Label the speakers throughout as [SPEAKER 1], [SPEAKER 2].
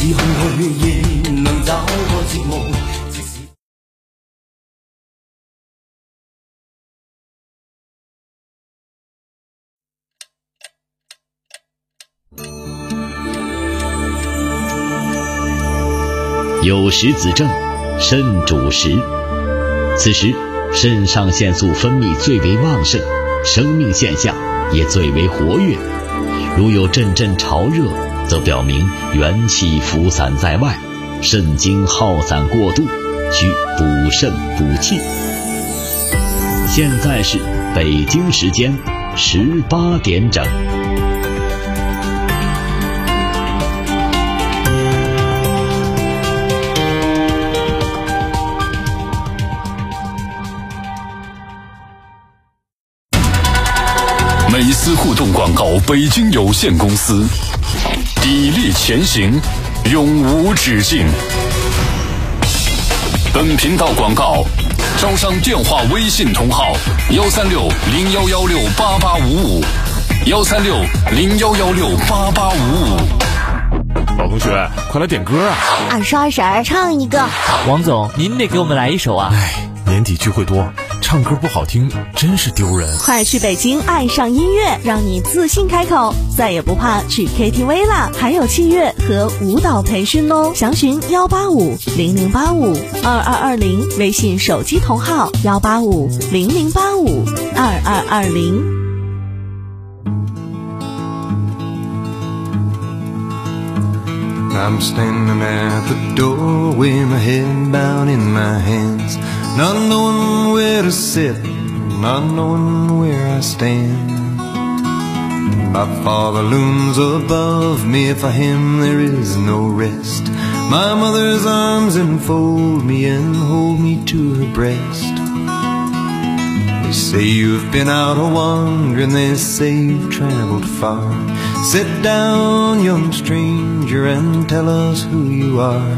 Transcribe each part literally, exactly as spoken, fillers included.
[SPEAKER 1] 使空虛仍能找個節目。
[SPEAKER 2] 有时子正，肾主食。此时肾上腺素分泌最为旺盛，生命现象也最为活跃。如有阵阵潮热，则表明元气浮散在外，肾精耗散过度，需补肾补气。现在是北京时间十八点整。
[SPEAKER 3] 美思互动广告北京有限公司，砥砺前行，永无止境。本频道广告招商电话微信同号：幺三六零幺幺六八八五五，幺三六零幺幺六八八五五。
[SPEAKER 4] 老同学，快来点歌啊！
[SPEAKER 5] 二十二婶唱一个。
[SPEAKER 6] 王总，您得给我们来一首啊！
[SPEAKER 4] 哎，年底聚会多，唱歌不好听真是丢人。
[SPEAKER 5] 快去北京爱上音乐，让你自信开口，再也不怕去 K T V 啦！还有器乐和舞蹈培训哦，详询幺八五零零八五二二二零，微信手机同号幺八五零零八五二二二零。
[SPEAKER 7] I'm standing at the door with my head bowed in my hands, not knowing where to sit, not knowing where I stand. My father looms above me, for him there is no rest. My mother's arms enfold me and hold me to her breast. They say you've been out a-wandering, they say you've traveled far. Sit down, young stranger, and tell us who you are.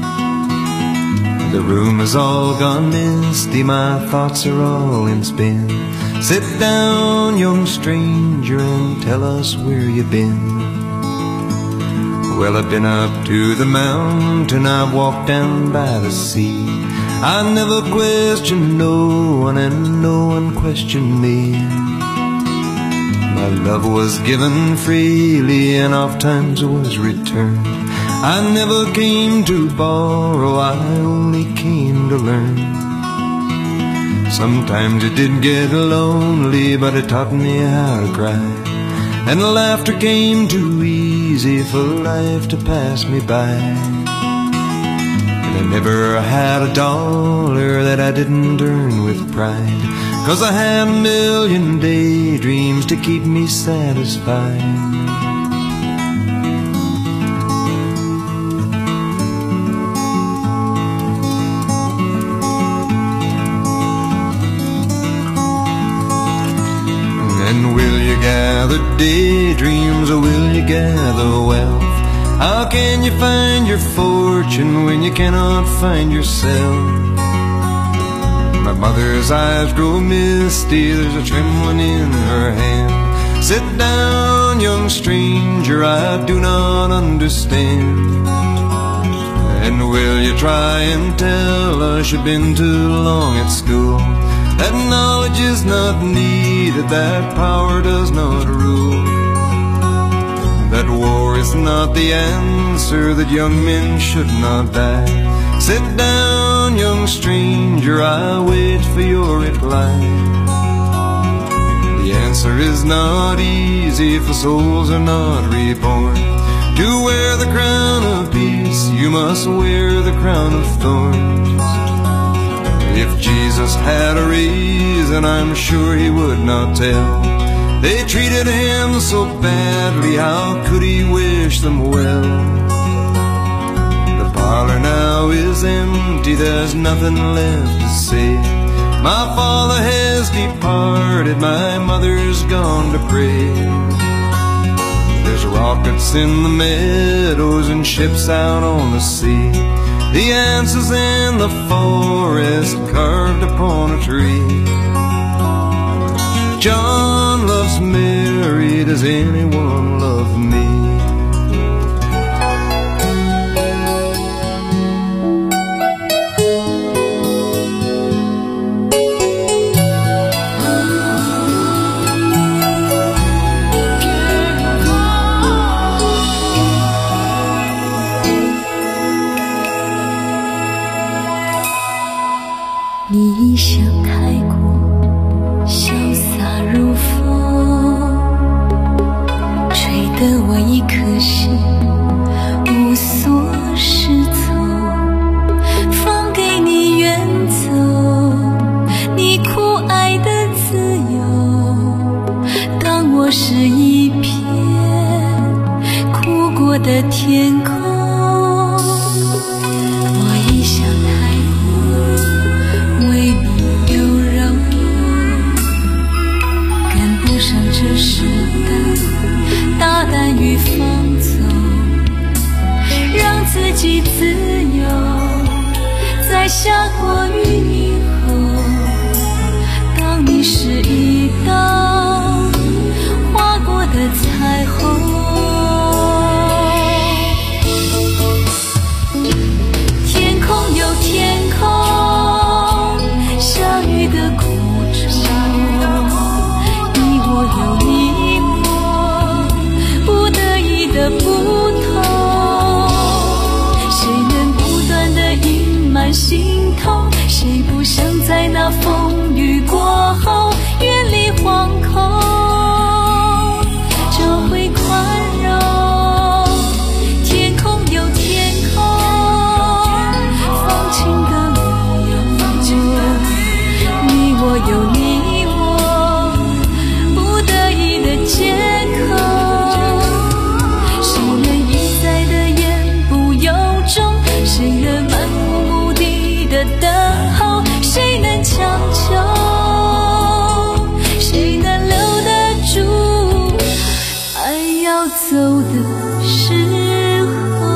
[SPEAKER 7] The room is all gone misty, my thoughts are all in spin. Sit down, young stranger, and tell us where you've been. Well, I've been up to the mountain, I've walked down by the sea. I never questioned no one, and no one questioned me. My love was given freely, and oft times was returned. I never came to borrow, I only came to learn. Sometimes it did get lonely, but it taught me how to cry. And laughter came too easy for life to pass me by. And I never had a dollar that I didn't earn with pride, 'cause I had a million daydreams to keep me satisfied. And will you gather daydreams, or will you gather wealth? How can you find your fortune when you cannot find yourself? My mother's eyes grow misty, there's a trembling in her hand. Sit down, young stranger, I do not understand. And will you try and tell us you've been too long at school? That knowledge is not needed, that power does not rule. That war is not the answer, that young men should not die. Sit down, young stranger, I wait for your reply. The answer is not easy, if the souls are not reborn. To wear the crown of peace, you must wear the crown of thorns. If Jesus had a reason, I'm sure he would not tell. They treated him so badly, how could he wish them well? The parlor now is empty, there's nothing left to say. My father has departed, my mother's gone to pray. There's rockets in the meadows and ships out on the sea. The answer's in the forest, carved upon a tree. John loves Mary, does anyone love me?
[SPEAKER 8] 这时代，大胆与放纵，让自己自由。在下过雨以后，当你是一道划过的彩虹。天空有天空，下雨的苦衷，你我有你我，不得已的不同。谁能不断的隐瞒心痛？谁不想在那风雨过后远离惶恐，找回宽容？天空有天空，放晴的理由，你我有你我，不得已的借口。谁能一再的言不由衷？谁能漫无目的的等候？谁能强求？谁能留得住爱要走的时候？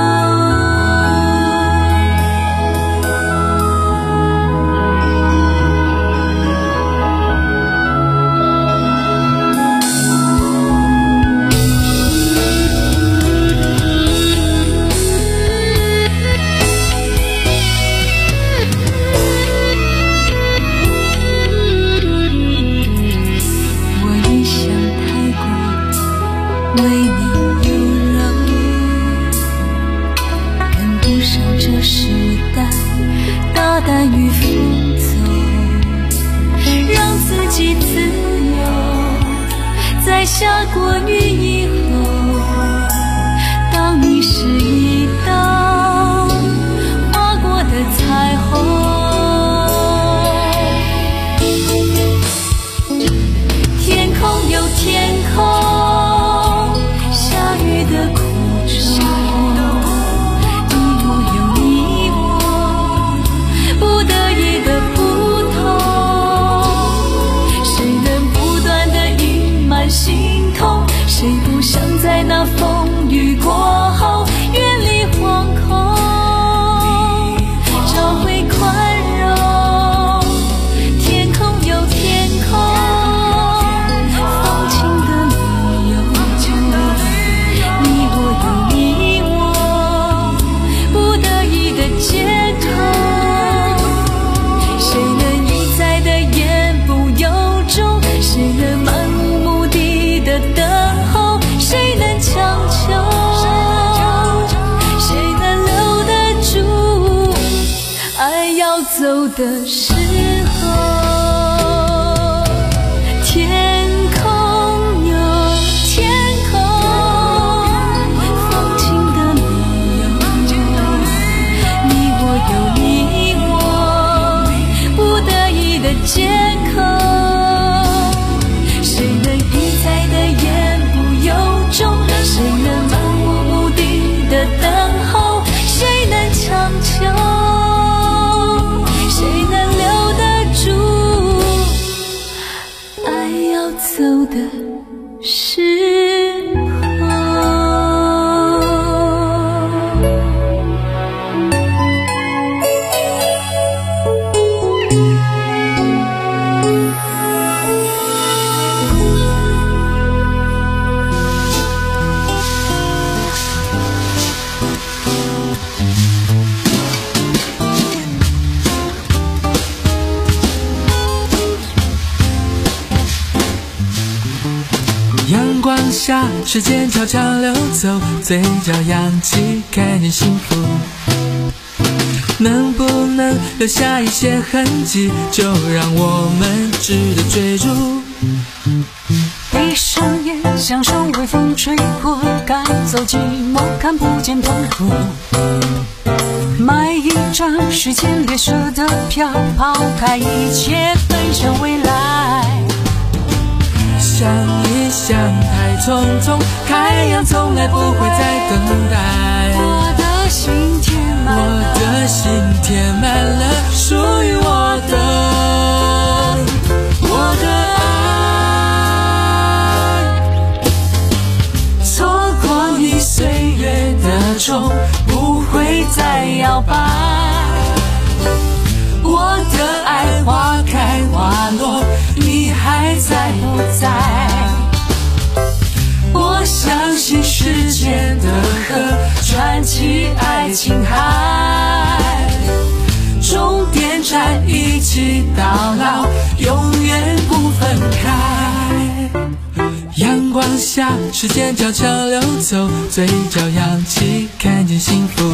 [SPEAKER 8] 为你有柔，跟不上这时代，大胆与放纵，让自己自由。在下过雨以后，当你是一道划过的彩虹。天空有天空，的苦衷，你我有你我，不得已的不同。谁能不断的隐瞒心痛？谁不想在那风雨过后远离惶恐，找回宽容？天空有天空，放晴的理由，你我有你我，不得已的借口。谁能一再的言不由衷？谁能漫无目的的等候？谁能强求？谁能留得住爱要走的时候？天空有天空，放晴的理由，你我有你我，不得已的借口。谁能一再的言不由衷？谁能漫无目的的等候？谁能强求？谁能留得住爱要走的时候？
[SPEAKER 9] 阳光下，时间悄悄流走，嘴角扬起，看见幸福。能不能留下一些痕迹，就让我们值得追逐。
[SPEAKER 8] 闭上眼，享受微风吹过，赶走寂寞，看不见痛苦。买一张时间列车的票，抛开一切，奔向未来。
[SPEAKER 9] 想一想，太匆匆，太阳从来不会再等待。
[SPEAKER 8] 我的心填满了，
[SPEAKER 9] 我的心填满了属于我的，我的爱。 不会再摇摆。我的爱花开花落，你还在不在？我相信世间的河，传奇爱情海，终点站一起到老，永远不分开。阳光下，时间悄悄流走，嘴角扬起，看见幸福。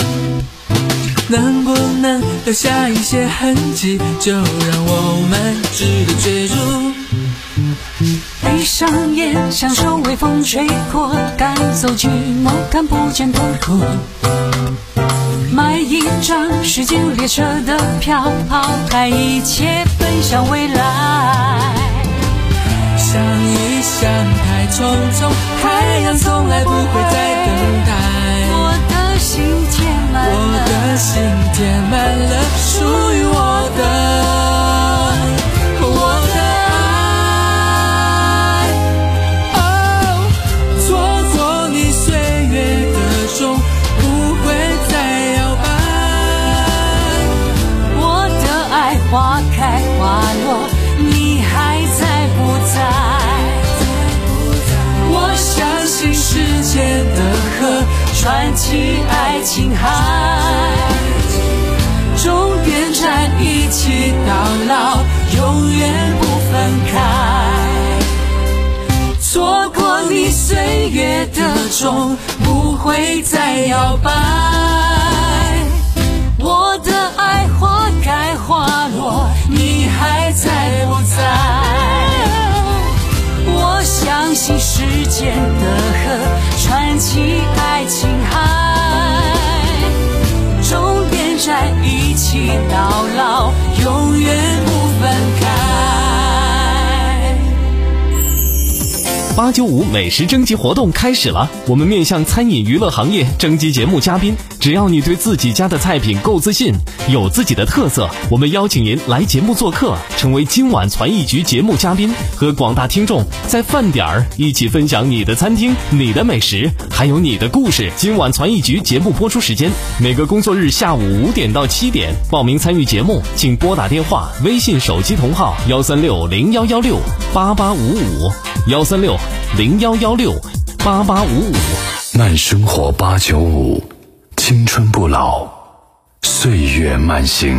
[SPEAKER 9] 能不能留下一些痕迹，就让我们值得追逐。闭上眼，享受微风吹过，赶走寂寞，看不见痛苦。买一张时间列车的票，抛开一切，奔向未来。想一想，太匆匆，太阳从来不会再等待。我的心填满了，我的心填满了属于我的，我的爱。哦，错过你岁月的钟，不会再摇摆。我的爱花开花落，你还在不在？我相信世间的河，传奇爱情海，终点站一起到老，永远不分开。错过你岁月的钟，不会再摇摆。我的爱花开花落，你还在不在？我相信世间的河，传奇爱情海，终点站一起到老，永远不分开。
[SPEAKER 10] 八九五美食征集活动开始了，我们面向餐饮娱乐行业征集节目嘉宾，只要你对自己家的菜品够自信，有自己的特色，我们邀请您来节目做客，成为今晚传艺局节目嘉宾，和广大听众在饭点儿一起分享你的餐厅、你的美食，还有你的故事。今晚传艺局节目播出时间每个工作日下午五点到七点，报名参与节目请拨打电话、微信手机同号幺三六零幺幺六八八五五幺三六零幺幺六八八五五。
[SPEAKER 3] 慢生活八九五，青春不老，岁月慢行。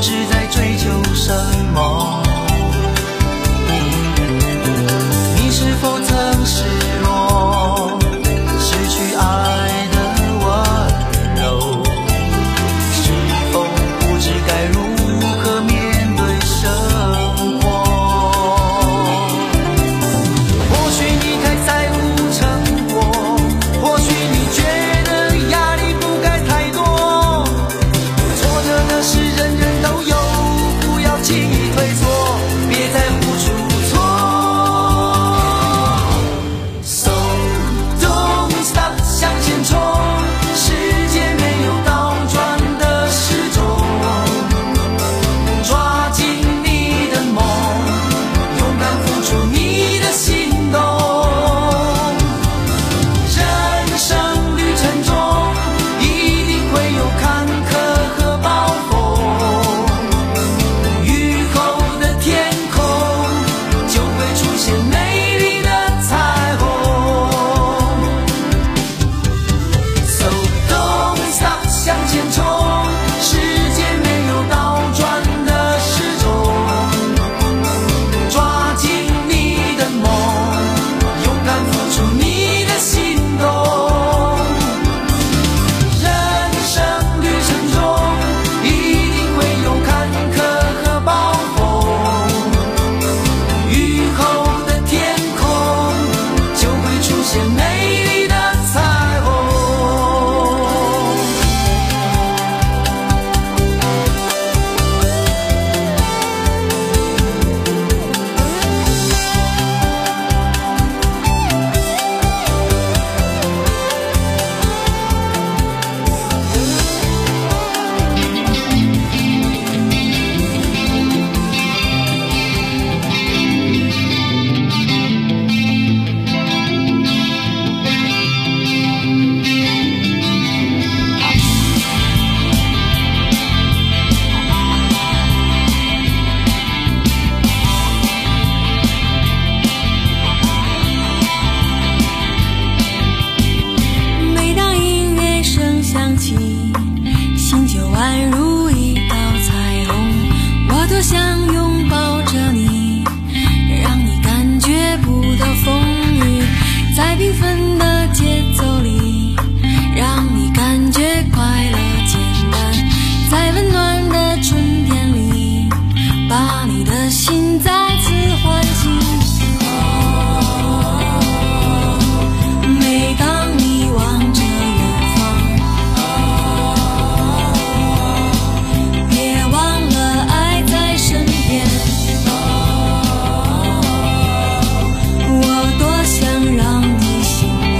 [SPEAKER 1] 知在追求什么？你是否曾失落，失去爱的温柔？是否不知该如何面对生活？或许你太在乎成果，或许你觉得压力不该太多。挫折的事人人都有，不要轻易退缩，别在乎出错。So don't stop， 向前冲，世界没有倒转的时钟，抓紧你的梦，勇敢付出你的行动。人生旅程中一定会有坎坷和暴风，雨后的天空就会出现美丽的彩虹。So don't stop， 向前冲，世界没有倒转的时钟，抓紧你的梦，勇敢付出你的行动。人生旅程中一定会有坎坷和暴风，雨后的天空就会出现美丽的彩虹。每当音乐声响起，心就宛如一道彩虹。我多想拥抱着你，让你感觉不到风雨，在缤纷的节奏里，让你感觉快乐简单，在温暖的春天里，把你的心再次唤醒。每当你望着远方，别忘了爱在身边。我多想让你心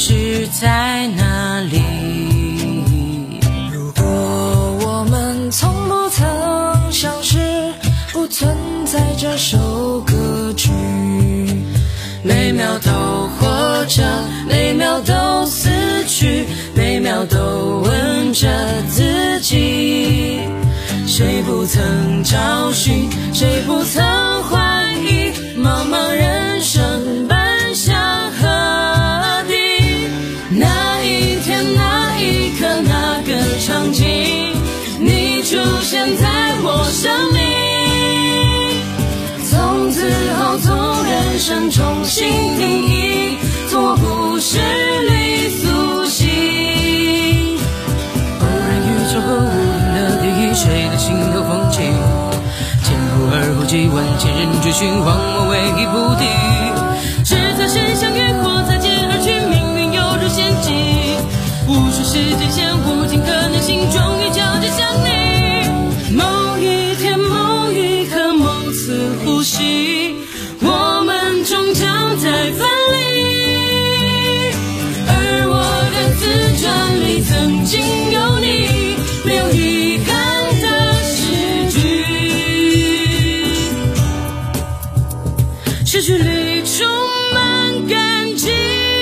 [SPEAKER 9] 是在哪里？如果我们从不曾相识，不存在这首歌曲，每秒都活着，每秒都死去，每秒都问着自己，谁不曾找寻，谁不曾怀疑，茫茫人生奔向何地？那一天，那一刻，那个场景，你出现在我生命，从此后从人生重新定义，从故事里苏醒。偶然宇宙和无垠的地狱，谁的心有风起？前仆而后继，万千人追寻，荒漠唯一不敌。是在谁相遇，或擦肩而去，命运犹如陷阱。无数时间线，无尽可能性，终于交接向你。某一天，某一刻，某次呼吸，我们终将再分离。而我的自传里曾经有你，没有遗憾的诗句，诗句里充满感激。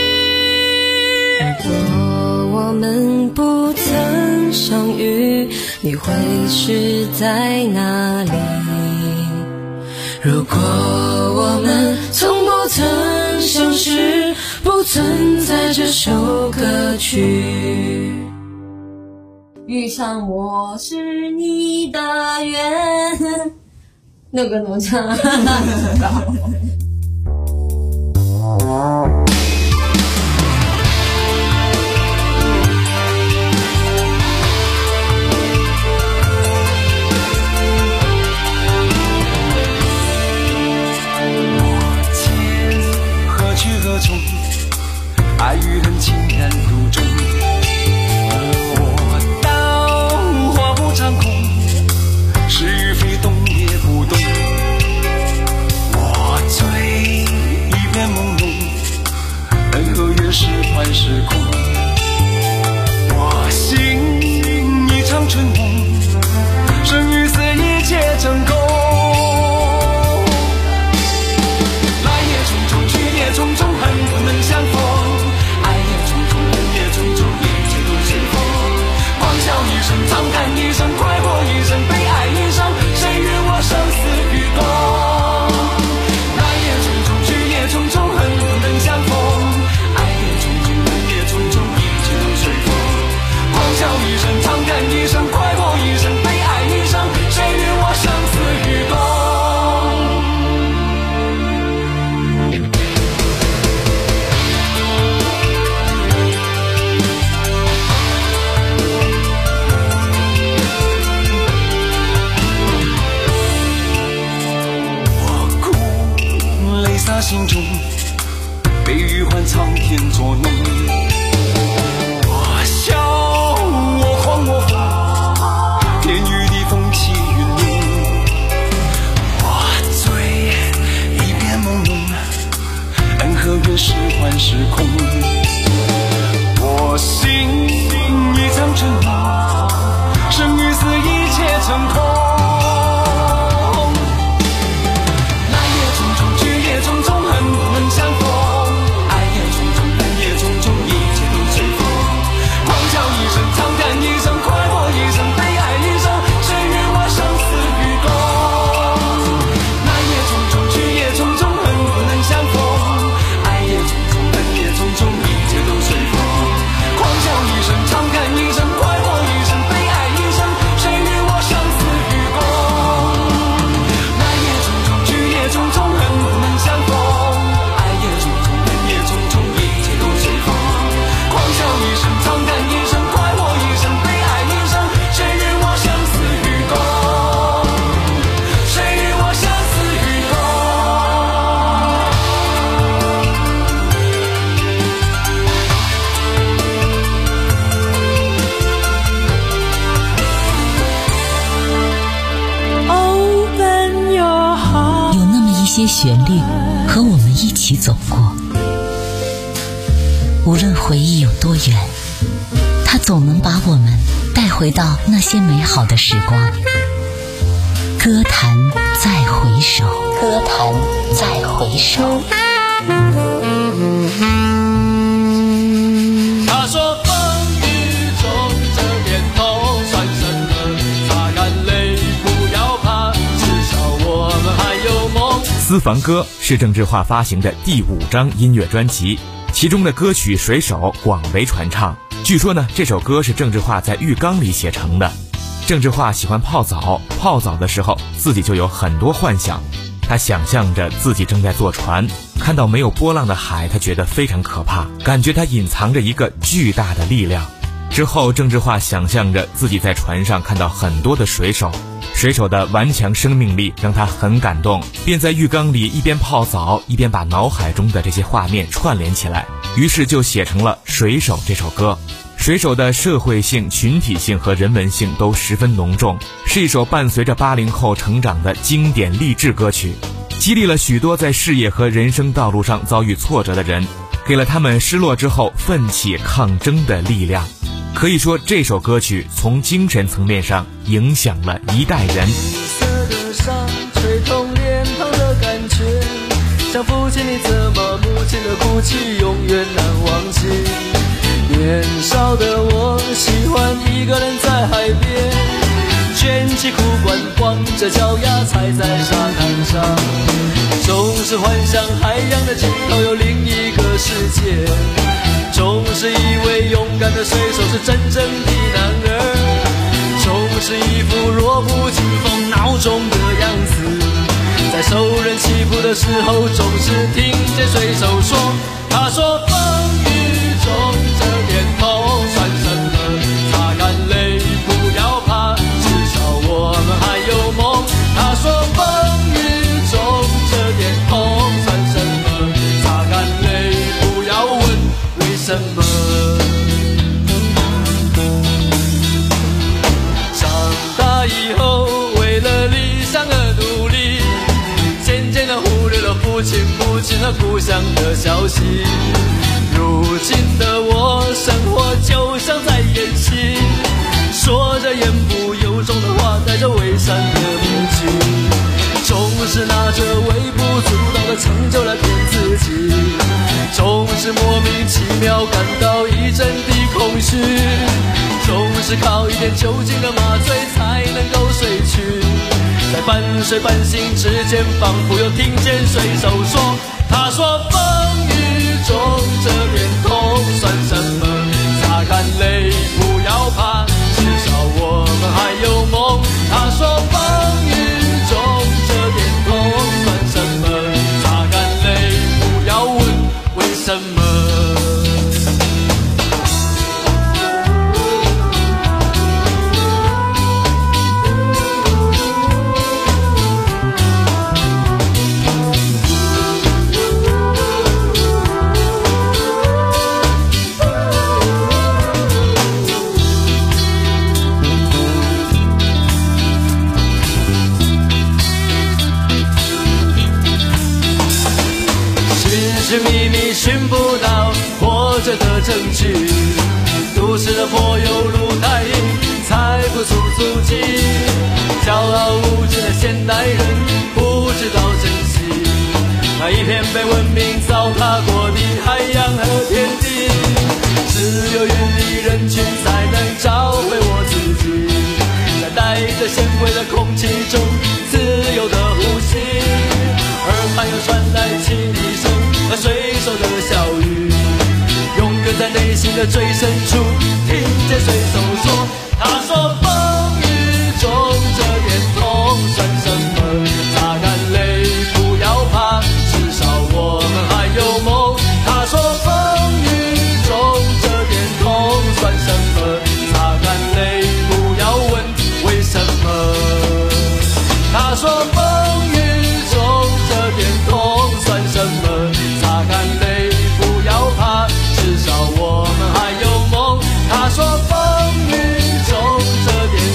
[SPEAKER 9] 若我们不曾相遇，你会是在哪里？如果我们从不曾相识，不存在这首歌曲。
[SPEAKER 11] 遇上我是你的缘，那个怎么唱啊？
[SPEAKER 12] 爱与恨情难入中，而我刀划不长空，是与非动也不动。我醉一片朦胧，恩和怨是幻是空。我醒一场春梦，生与死一切成空。来也匆匆，去也匆匆，恨不能相逢。长叹一声，快活一生，悲哀一生，谁与我生死与共？来也匆匆，去也匆匆，恨不能相逢。爱也匆匆，恨也匆匆，一切都随风。狂笑一声，长叹一声，快活一生，悲哀一生，谁与我生死与共？洒心中，悲与欢苍天作弄。我笑，我狂，我疯，天与地风起云涌。我醉，一片朦胧，恩和怨是幻是空。我醒，一场春梦，生与死一切成空。
[SPEAKER 13] 些旋律和我们一起走过， 无论回忆有多远，它总能把我们带回到那些美好的时光。歌坛再回首，歌坛再回首。
[SPEAKER 12] 他说风雨中这点痛算什么，擦干泪不要怕，至少我们还有梦。
[SPEAKER 14] 私房歌是郑智化发行的第五张音乐专辑，其中的歌曲《水手》广为传唱。据说呢，这首歌是郑智化在浴缸里写成的。郑智化喜欢泡澡，泡澡的时候自己就有很多幻想。他想象着自己正在坐船，看到没有波浪的海，他觉得非常可怕，感觉它隐藏着一个巨大的力量。之后郑智化想象着自己在船上看到很多的水手，水手的顽强生命力让他很感动，便在浴缸里一边泡澡一边把脑海中的这些画面串联起来，于是就写成了《水手》这首歌。水手的社会性、群体性和人文性都十分浓重，是一首伴随着八零后成长的经典励志歌曲，激励了许多在事业和人生道路上遭遇挫折的人，给了他们失落之后奋起抗争的力量。可以说，这首歌曲从精神层面上影响了一代人。
[SPEAKER 12] 色的伤吹痛脸庞的感觉，像父亲的责骂，母亲的哭泣，永远难忘记。年少的我喜欢一个人在海边，卷起裤管，光着脚丫踩在沙滩上，总是幻想海洋的尽头有另一个世界，总是以为勇敢的水手是真正的男儿，总是一副弱不禁风孬种的样子，在受人欺负的时候总是听见水手说，他说风雨中这点痛算什么，擦干泪不要怕，至少我们还有梦。他说风雨中这点痛算什么，擦干泪不要问为什么。长大以后为了理想而努力，渐渐地忽略了父亲母亲和故乡的消息，如今的我生活就像在演戏，说着言不由衷的话，戴着伪善的面具，总是拿着微不足道的成就来骗自己，总是莫名其妙感到一阵的空虚，总是靠一点酒精的麻醉才能够睡去，在半睡半醒之间，仿佛又听见水手说，他说风雨中这点痛算什么，擦干泪不要怕，至少我们还有梦。他说风雨中这点痛算什么，擦干泪不要问为什么。寻觅觅寻不到活着的证据，都市的柏油路太硬，踩不出足迹，骄傲无知的现代人不知道珍惜那一片被文明糟蹋过的海洋和天地，只有远离人群才能找回我自己，在带着纤维的空气中自由的呼吸，耳畔又传来汽笛声和水手的笑语，永搁在内心的最深处，听见水手说，他说风雨中这点痛算什么，擦干泪不要怕，至少我们还有梦。他说风雨中这点痛算什么，擦干泪不要问为什么。他说风雨中这点痛算什么，擦干泪不要怕，至少我们还有梦。他说风雨中这点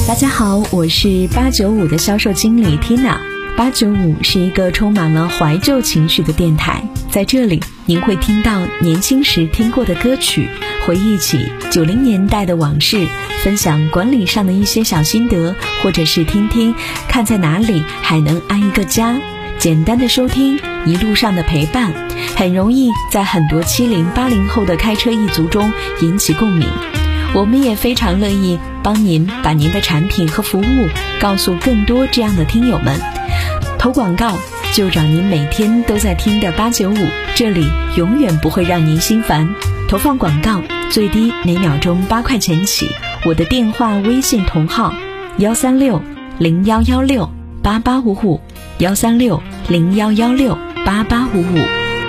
[SPEAKER 15] 大家好，我是八九五的销售经理 Tina。八九五是一个充满了怀旧情绪的电台，在这里您会听到年轻时听过的歌曲，回忆起九零年代的往事，分享管理上的一些小心得，或者是听听看在哪里还能安一个家。简单的收听，一路上的陪伴，很容易在很多七零八零后的开车一族中引起共鸣。我们也非常乐意帮您把您的产品和服务告诉更多这样的听友们。投广告就找您每天都在听的八九五，这里永远不会让您心烦。投放广告最低每秒钟八块钱起，我的电话微信同号幺三六零幺幺六八八五五，幺三六零幺幺六八八五五。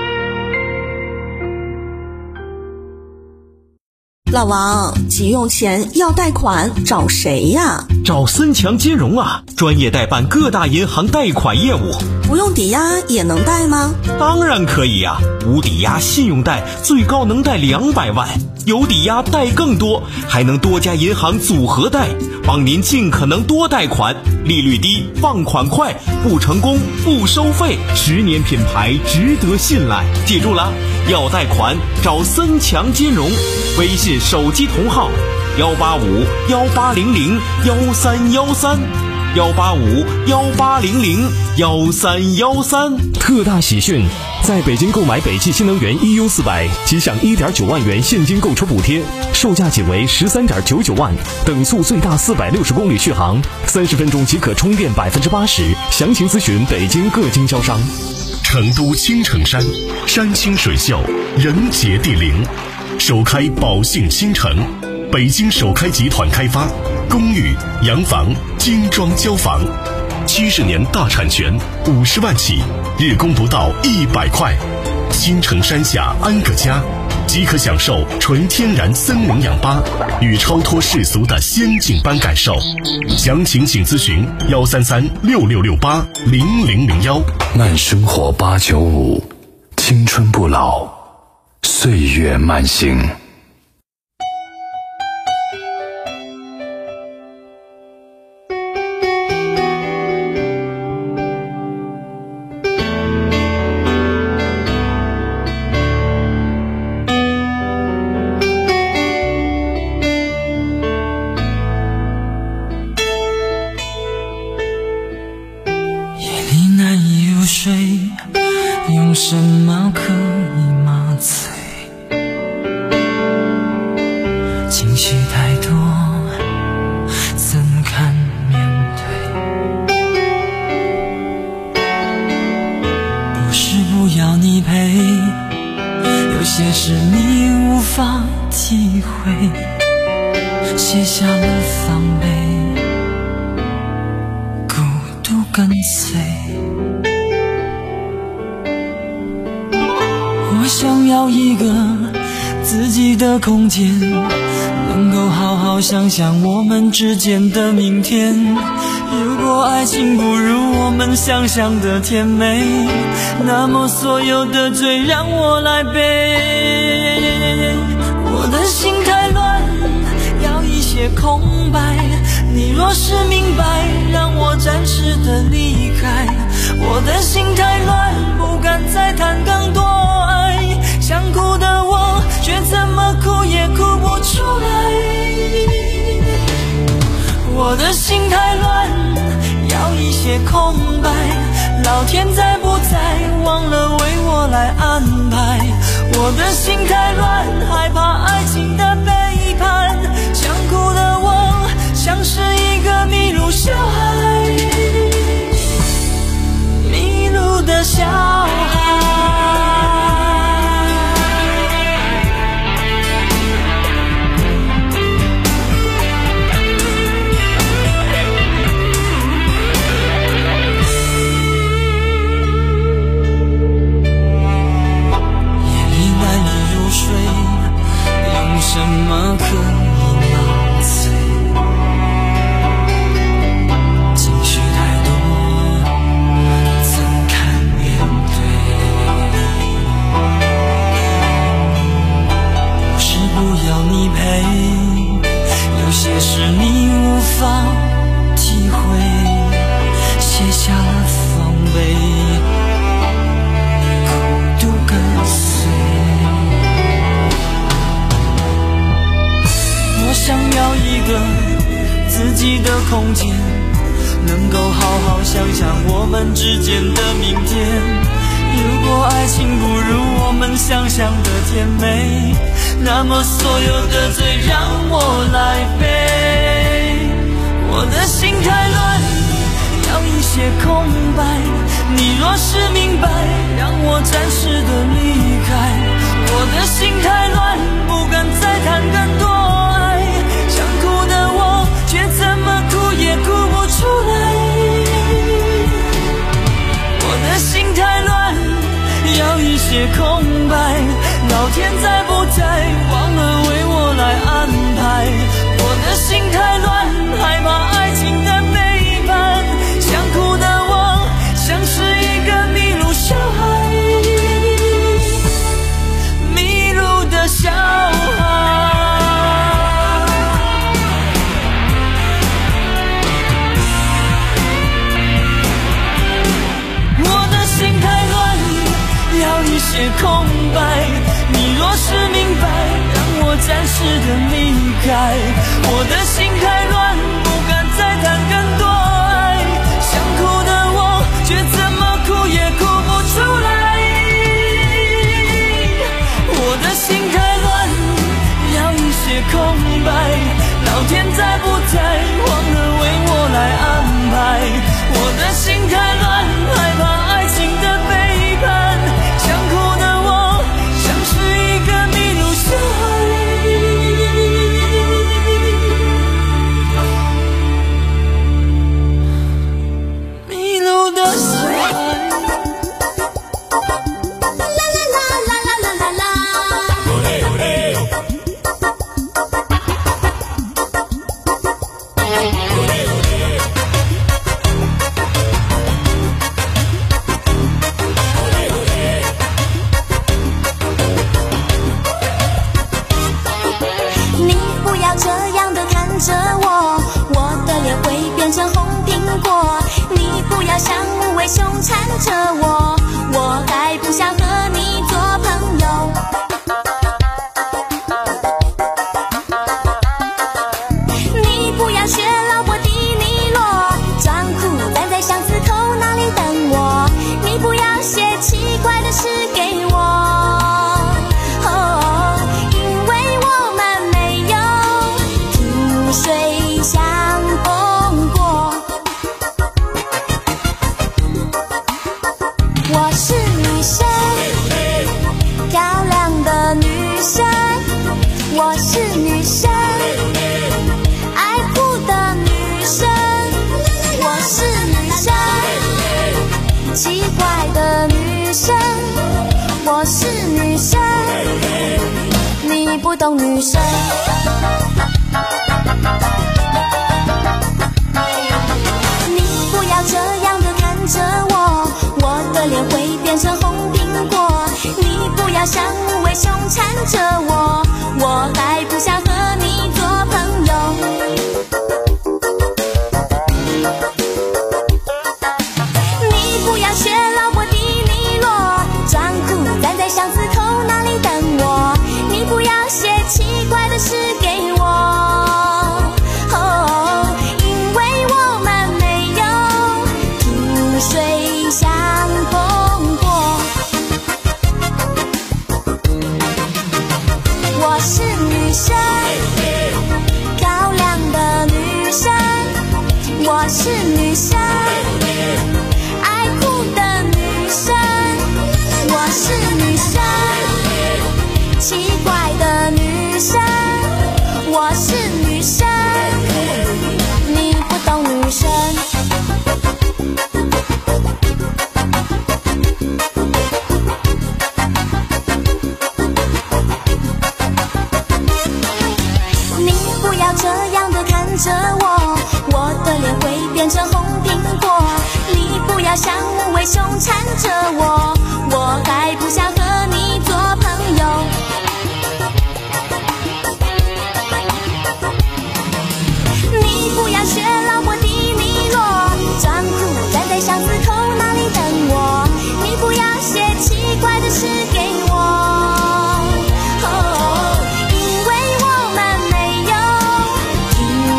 [SPEAKER 5] 老王，急用钱要贷款找谁呀？
[SPEAKER 16] 找森强金融啊，专业代办各大银行贷款业务。
[SPEAKER 5] 不用抵押也能贷吗？
[SPEAKER 16] 当然可以呀、啊，无抵押信用贷最高能贷两百万，有抵押贷更多，还能多家银行组合贷，帮您尽可能多贷款，利率低，放款快，不成功不收费，十年品牌值得信赖。记住了，要贷款找森强金融，微信手机同号幺八五幺八零零幺三幺三。幺八五幺八零零幺三幺三。
[SPEAKER 10] 特大喜讯，在北京购买北汽新能源 E U 四百，即享 一点九万元现金购车补贴，售价仅为十三点九九万，等速最大四百六十公里续航，三十分钟即可充电百分之八十。详情咨询北京各经销商。
[SPEAKER 17] 成都青城山，山清水秀，人杰地灵，首开宝兴新城，北京首开集团开发公寓、洋房、精装交房，七十年大产权，五十万起，日供不到一百块。青城山下安个家，即可享受纯天然森林氧吧与超脱世俗的仙境般感受。详情请咨询幺三三六六六八零零零幺。
[SPEAKER 3] 慢生活八九五，青春不老，岁月慢行。
[SPEAKER 9] 用什么可以麻醉？情绪太多，怎堪面对？不是不要你陪，有些事你无法体会，卸下了防备，孤独跟随。我想要一个自己的空间，能够好好想想我们之间的明天。如果爱情不如我们想象的甜美，那么所有的罪让我来背。我的心太乱，要一些空白，你若是明白，让我暂时的离开。我的心太乱，不敢再谈更多爱，想哭的我却怎么哭也哭不出来。我的心太乱，要一些空白，老天在不在忘了为我来安排。我的心太乱，害怕爱情的背叛，想哭的我像是一个迷路小孩，迷路的小孩。什么可以麻醉？情绪太多，怎堪面对？不是不要你陪，有些事你无法
[SPEAKER 12] 个自己的空间，能够好好想想我们之间的明天。如果爱情不如我们想象的甜美，那么所有的罪让我来背。我的心太乱，要一些空白，你若是明白，让我暂时的离开。我的心太乱，不敢再谈更多爱，想哭的我却怎么哭也哭不出来。我的心太乱，要一些空白，老天在不在，忘了为我来安排。我的心太乱，害怕爱情的背叛，想哭的我像是一个迷路小孩，迷路的小孩。我的心太乱，要一些空白，你若是明白，让我暂时的离开。我的心太乱，不敢再谈更多爱，想哭的我却怎么哭也哭不出来。我的心太乱，要一些空白，老天在不在，忘了为我来安排。我的心太乱，害怕爱情的背叛，想哭的我像是一个迷路小孩。
[SPEAKER 8] 不懂女生，你不要这样的看着我，我的脸会变成红苹果。你不要像无尾熊缠着我，我还不想和你做朋友。你不要学老婆迪尼洛，装酷站在巷子口那里等我。你不要写奇怪的诗给我，哦，因为我们没有萍水相逢过。我是女生，漂亮的女生，我是女生，爱哭的女生，我是女生。奇怪的女生，我是女生，你不懂女生。你不要这样的看着我，我的脸会变成红苹果。你不要像无尾熊缠着我，我还不想和你做朋友。你不要学老婆迪尼洛，装酷站在巷子口那里等我。你不要写奇怪的诗给我，哦，因为我们没有萍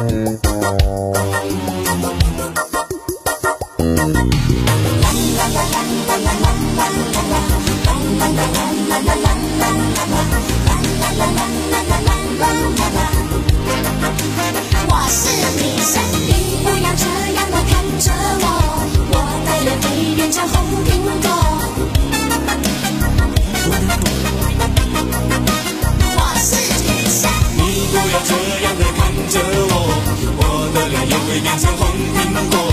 [SPEAKER 8] 我是女生，你不要这样的看着我，我的脸会变成红苹果。我是女生，你不要这样的看着我，我的脸也会变成红苹果。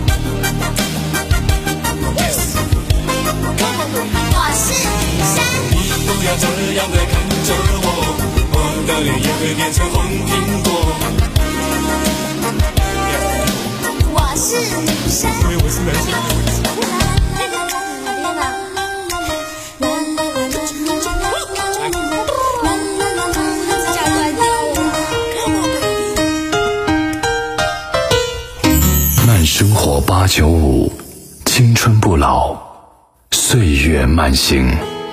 [SPEAKER 8] 我是女生，你不要这样的看着我，我的脸也会变成红苹果。我是女生，所以我是男生。
[SPEAKER 3] 慢生活八九五，青春不老，岁月慢行。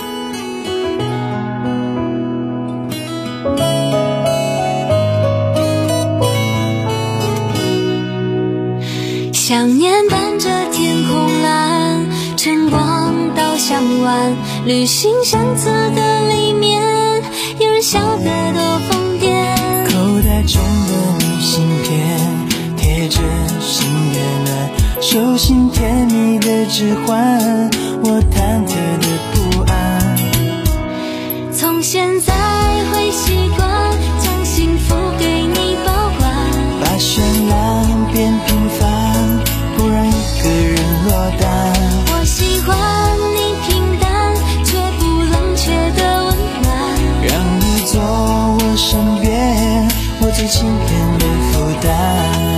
[SPEAKER 8] 想念伴着天空蓝，晨光到向晚，旅行相册的里面有人笑得多疯癫。
[SPEAKER 18] 口袋中的明信片，贴着心越暖，手心甜蜜的指环，我忐忑的不安。
[SPEAKER 8] 从现在会习惯将幸福给你保管，
[SPEAKER 18] 把绚烂变平凡，不让一个人落单。
[SPEAKER 8] 我喜欢你平淡却不冷却的温暖，
[SPEAKER 18] 让你做我身边我最轻便的负担。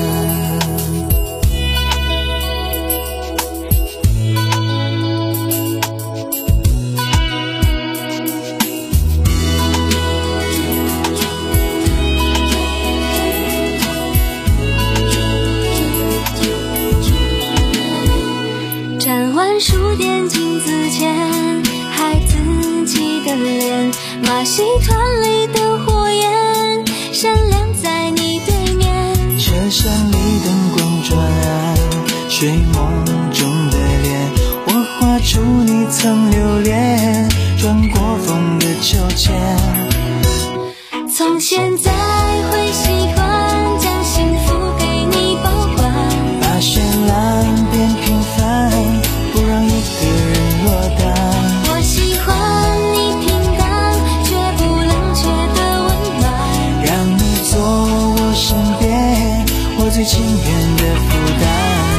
[SPEAKER 8] 站完书店镜子前，孩自己的脸，马戏团里的火焰闪亮在你对面。
[SPEAKER 18] 车厢里灯光转暗，睡梦中的脸，我画出你曾留恋，转过风的秋千。
[SPEAKER 8] 从现在会习惯将幸福给你保管，
[SPEAKER 18] 把绚烂变平凡，不让一个人落单。
[SPEAKER 8] 我喜欢你平淡却不冷却的温暖，
[SPEAKER 18] 让你做我身边我最轻便的负担。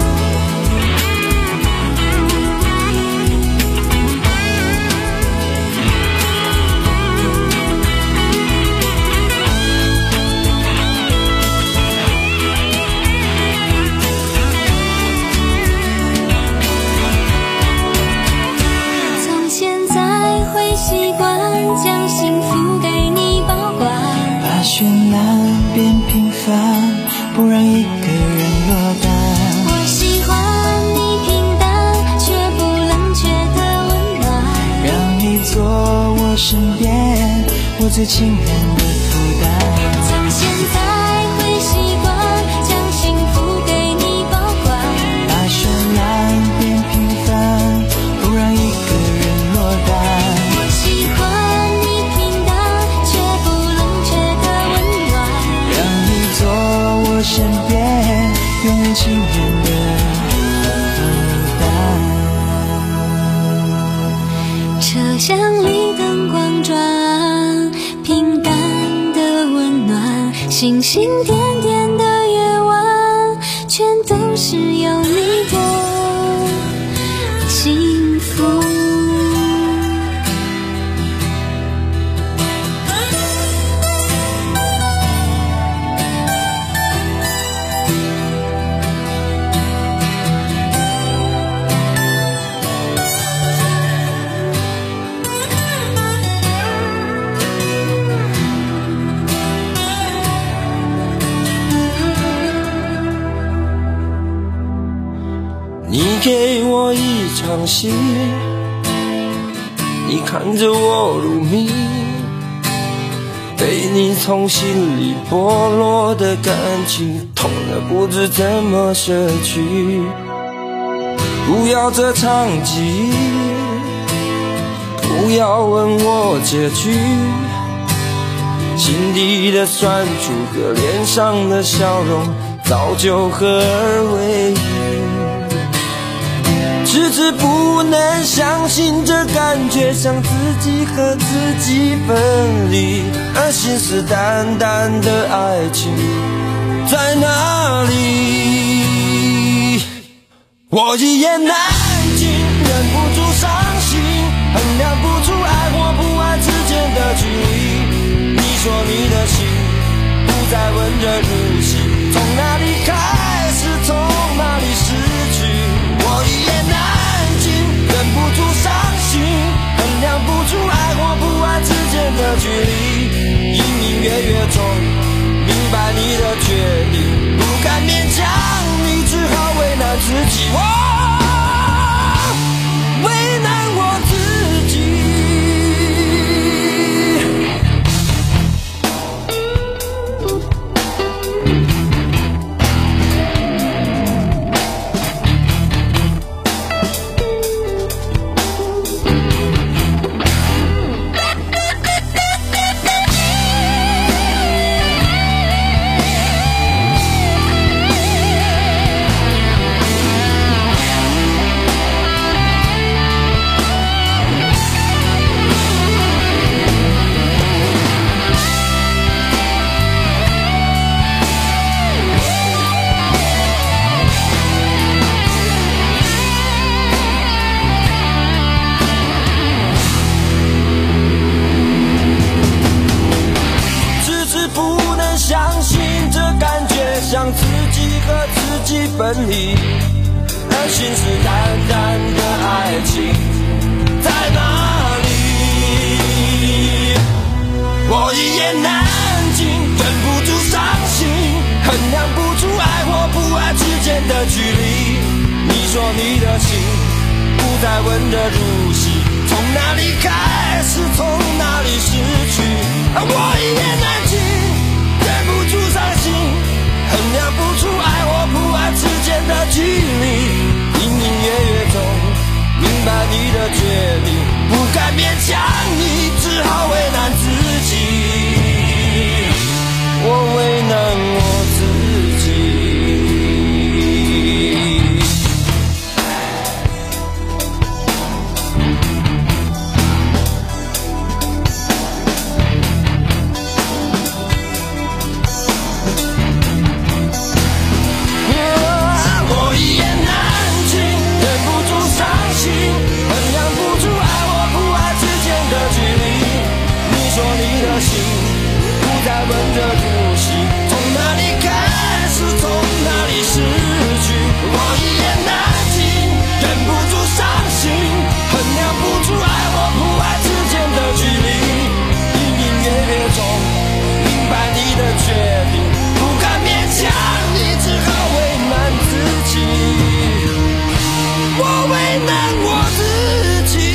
[SPEAKER 8] 习惯将幸福给你保管，
[SPEAKER 18] 把绚烂变平凡，不让一个人落单。
[SPEAKER 8] 我喜欢你平淡却不冷却的温暖，
[SPEAKER 18] 让你做我身边我最轻便的负担。
[SPEAKER 8] 从现在会习惯将幸福给你保管，
[SPEAKER 18] 把绚烂变平凡，不让一个人落单。
[SPEAKER 8] 喜欢你平淡却不冷却的温暖，
[SPEAKER 18] 让你做我身边永远轻便的负担。
[SPEAKER 8] 车厢里灯光转，平淡的温暖，星星点点的夜晚，全都是有你的幸福。
[SPEAKER 18] 你给我一场戏，你看着我入迷，
[SPEAKER 19] 被你从心里剥落的感情，痛得不知怎么舍去。不要这场记忆，不要问我结局，心底的酸楚和脸上的笑容早就合而为一。迟迟不能相信这感觉像自己和自己分离，而信誓旦旦的爱情在哪里？我一言难尽，忍不住伤心，衡量不出爱或不爱之间的距离。你说你的心不再温热如昔，从哪里开始，从哪里失去？我一言难尽，忍不住伤心，衡量不出爱或不爱之间的距离。隐隐约约中明白你的决定，不敢勉强你，只好为难自己。我为难我自己。像自己和自己分离，而信誓旦旦的爱情在哪里？我一言难尽，忍不住伤心，衡量不出爱或不爱之间的距离。你说你的心不再温热如昔，从哪里开始，从哪里失去？我一言难尽，忍不住伤心，衡量不出爱或不爱之间的距离。隐隐约约中明白你的决定，不敢勉强你，只好为难自己。我为难我自己。在温热如昔，从哪里开始，从哪里失去？我一言难尽，忍不住伤心，衡量不出爱或不爱之间的距离。隐隐约约中明白你的决定，不敢勉强你，只好为难自己。我为难我自己。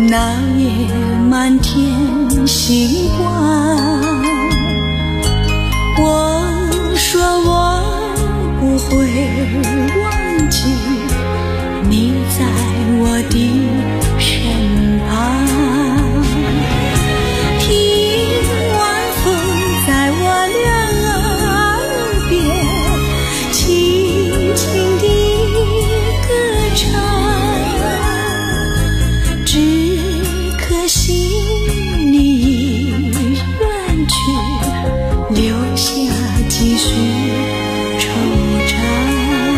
[SPEAKER 8] 那夜满天星光，我说我不会忘记你在我的身旁，听晚风在我两耳边轻轻地歌唱，只可惜你远去，留下几许惆怅。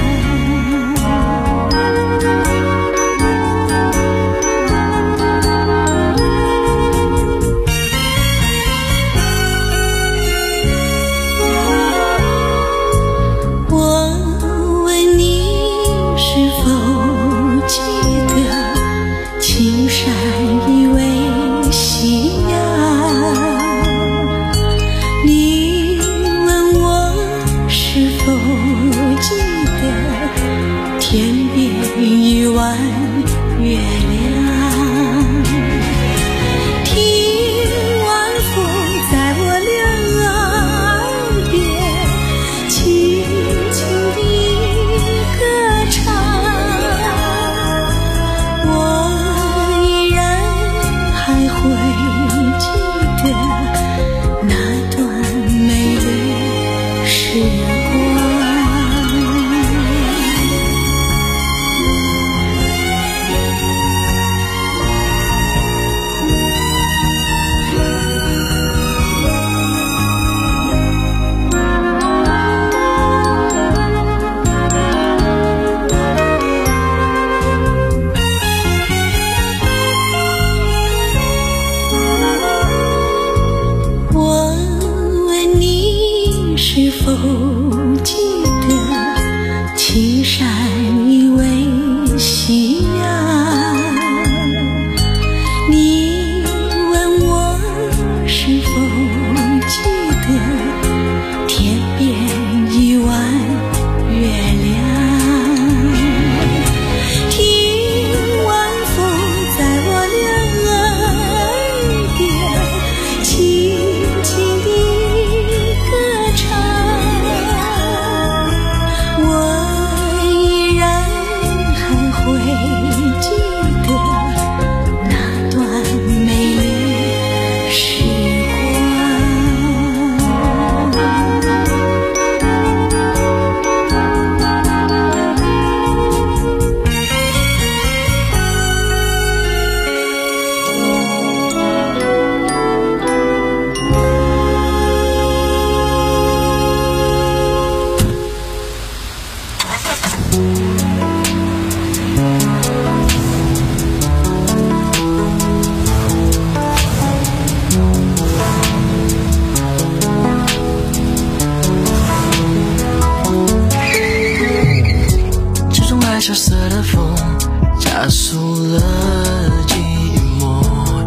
[SPEAKER 18] 萧瑟的风加速了寂寞，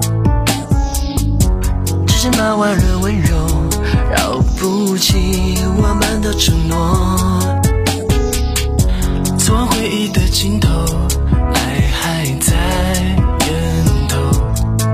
[SPEAKER 18] 之前那万人温柔绕不起我们的承诺，走完回忆的尽头，爱还在源头，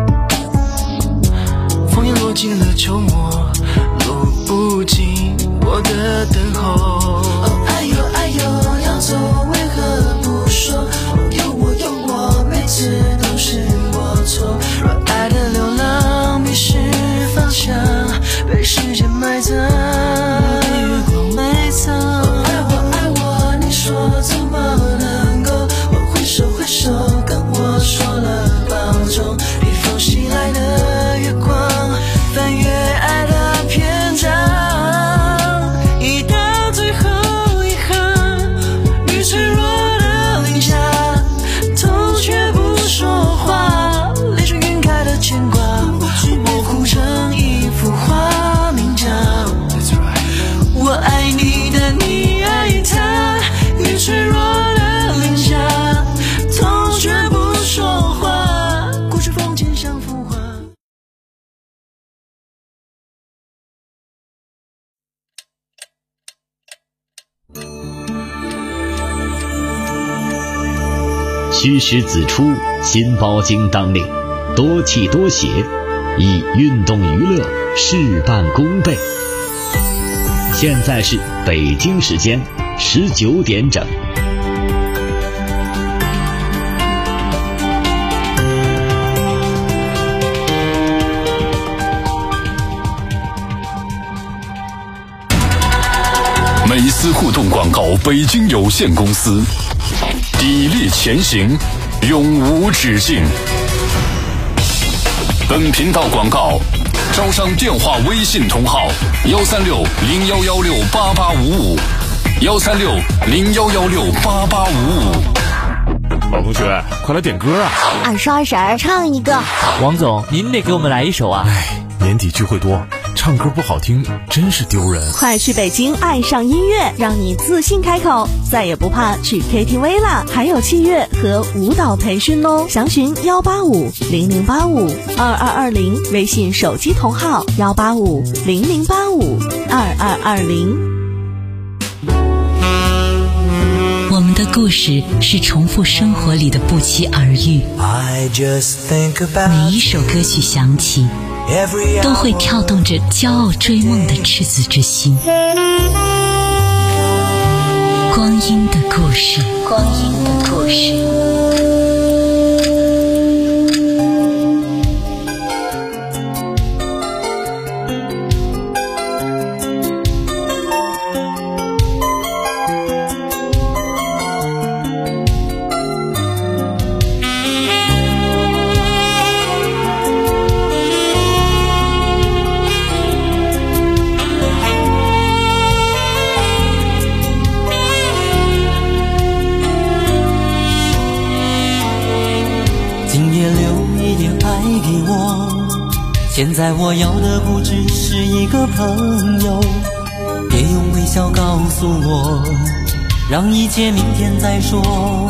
[SPEAKER 18] 枫叶落进了秋末，落不进我的等候。哦，爱哟爱哟要走为何不说，我有我有我，每次都是我错，若爱的流浪迷失方向，被时间埋葬，被月光埋藏。哦，爱我爱我你说怎么能够，我挥手挥手跟我说了保重，逆风袭来的月光翻越爱的篇章，一到最后一行，你脆弱的脸颊，痛却不说话，泪水晕开的牵挂，模糊成一幅画面角。我爱你的你爱他，你脆弱的脸颊，痛却不说话，故事风景像幅画。
[SPEAKER 2] 虚实子出，新包经当令。 多气多写，以运动娱乐事半功倍。现在是北京时间十九点整。
[SPEAKER 3] 美思互动广告北京有限公司，砥砺前行，永无止境。本频道广告招商电话微信同号幺三六零幺幺六八八五五，幺三六零幺幺六八八五五。
[SPEAKER 4] 老同学，快来点歌啊！
[SPEAKER 20] 二十二婶唱一个。
[SPEAKER 6] 王总，您得给我们来一首啊！
[SPEAKER 4] 哎，年底聚会多，唱歌不好听真是丢人。
[SPEAKER 5] 快去北京爱上音乐，让你自信开口，再也不怕去 K T V 啦！还有器乐和舞蹈培训哦，详询幺八五零零八五二二二零，微信手机同号幺八五零零八五二二二零。
[SPEAKER 13] 我们的故事是重复生活里的不期而遇，每一首歌曲响起都会跳动着骄傲追梦的赤子之心。光阴的故事，光阴的故事。
[SPEAKER 21] 现在我要的不只是一个朋友，别用微笑告诉我，让一切明天再说。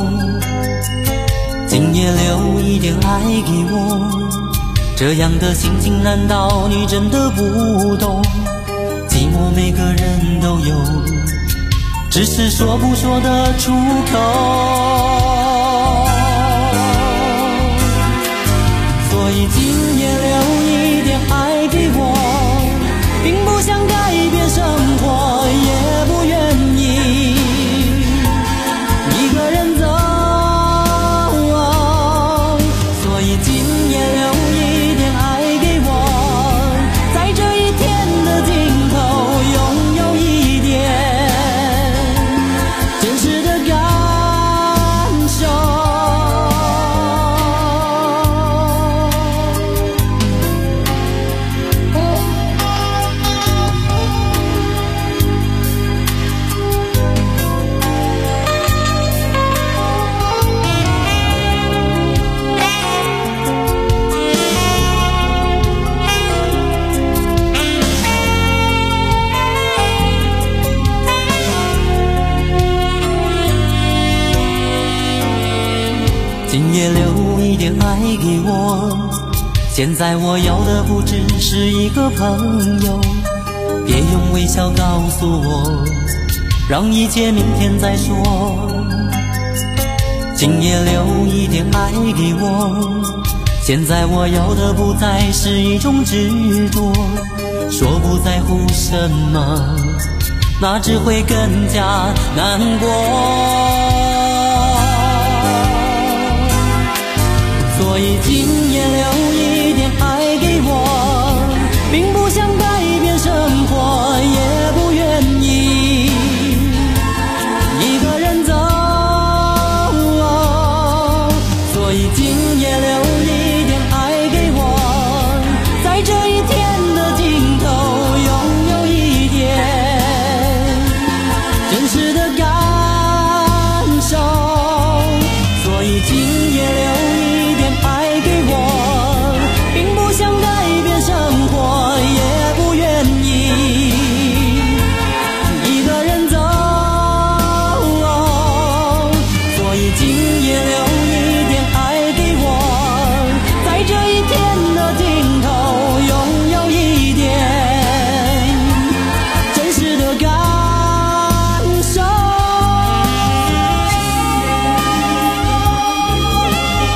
[SPEAKER 21] 今夜留一点爱给我，这样的心情难道你真的不懂？寂寞每个人都有，只是说不说得出口。所以今夜留一点爱给我，并不想改变生活，也不愿意一个人走。所以今夜留一点爱给我，在这一天的尽头拥有一点真实的感受。今夜留一点爱给我，现在我要的不只是一个朋友，别用微笑告诉我，让一切明天再说。今夜留一点爱给我，现在我要的不再是一种执着，说不在乎什么，那只会更加难过。所以今夜留一点爱给我，并不想改变生活，也不愿意一个人走。所以今夜留一点爱给我，在这一天的尽头拥有一点真实的感受。所以今夜留一点爱给我，并不想改变生活，也不愿意一个人走。所以今夜留一点爱给我，在这一天的尽头拥有一点真实的感受。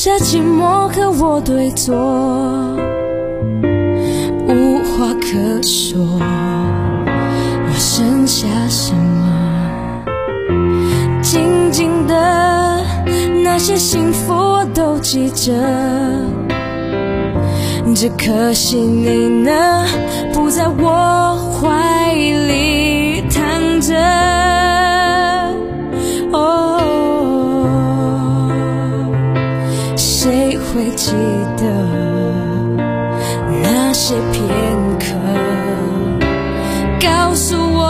[SPEAKER 8] 下寂寞和我对坐，无话可说，我剩下什么？静静的那些幸福我都记着，只可惜你呢，不在我怀里躺着。哦，谁会记得那些片刻？告诉我，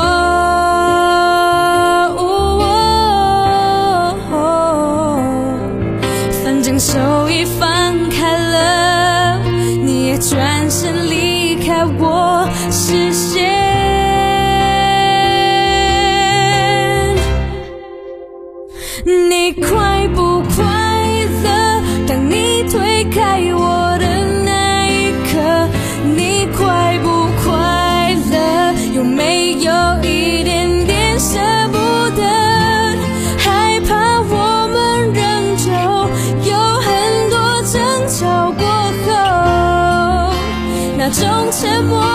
[SPEAKER 8] 哦，反正手一放开了，你也转身离开我视线。你快不快乐？当你推开我的那一刻，你快不快乐？有没有一点点舍不得？害怕我们仍旧有很多争吵过后，那种沉默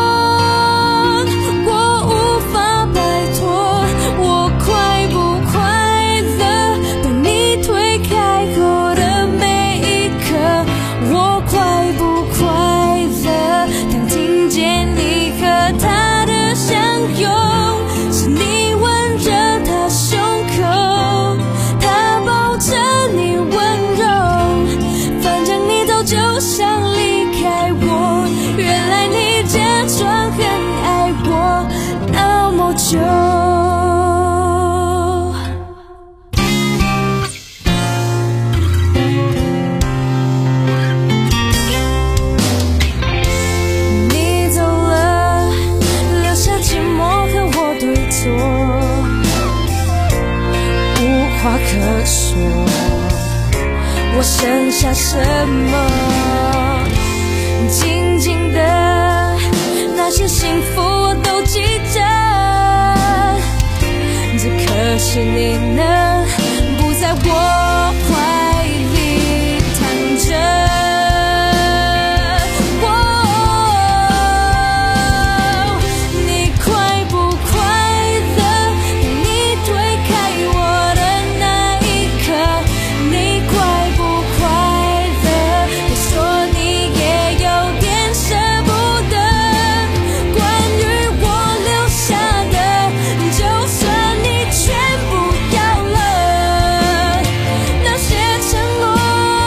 [SPEAKER 8] 我无法摆脱。我快不快乐？当你推开后的每一刻，我快不快乐？当听见你和他的相拥，是你吻着他胸口，他抱着你温柔，反正你早就想离开我，原来你假装很爱我那么久。你走了，留下寂寞和我对坐，无话可说，我剩下什么？静静的那些幸福我都记着，只可惜你呢，不在我怀里躺着。你快不快乐？当你推开我的那一刻，你快不快乐？别说你也有点舍不得，关于我留下的，就算你全部要了，那些承诺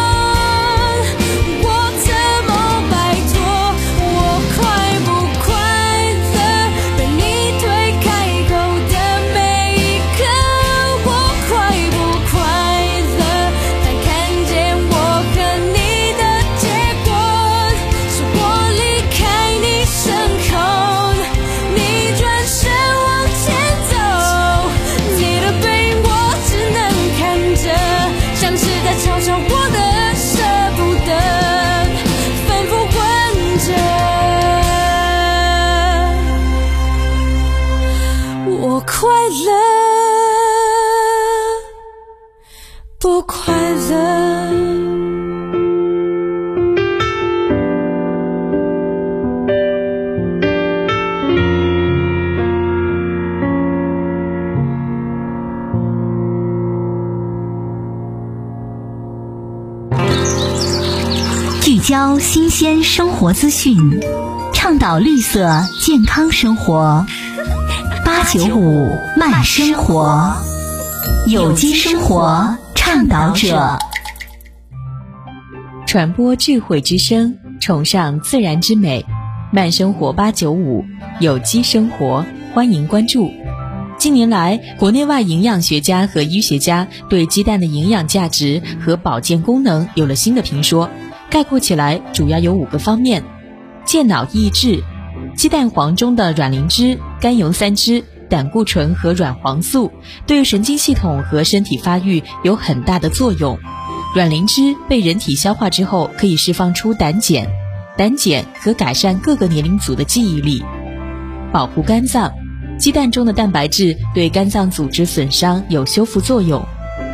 [SPEAKER 8] 我怎么摆脱？我快不快乐？被你推开后的每一刻，我快不快乐？当看见我和你的结果，是我离开你身后，你转身往前走，你的背影我只能看着，像是在嘲笑我的舍不得，反复问着，我快乐不快乐？
[SPEAKER 13] 聚焦新鲜生活资讯，倡导绿色健康生活。八九五慢生活，有机生活倡导者。
[SPEAKER 15] 传播智慧之声，崇尚自然之美。慢生活八九五，有机生活，欢迎关注。近年来，国内外营养学家和医学家对鸡蛋的营养价值和保健功能有了新的评说。概括起来，主要有五个方面：健脑益智，鸡蛋黄中的卵磷脂、甘油三酯、胆固醇和软黄素对神经系统和身体发育有很大的作用。卵磷脂被人体消化之后，可以释放出胆碱，胆碱可改善各个年龄组的记忆力。保护肝脏，鸡蛋中的蛋白质对肝脏组织损伤有修复作用。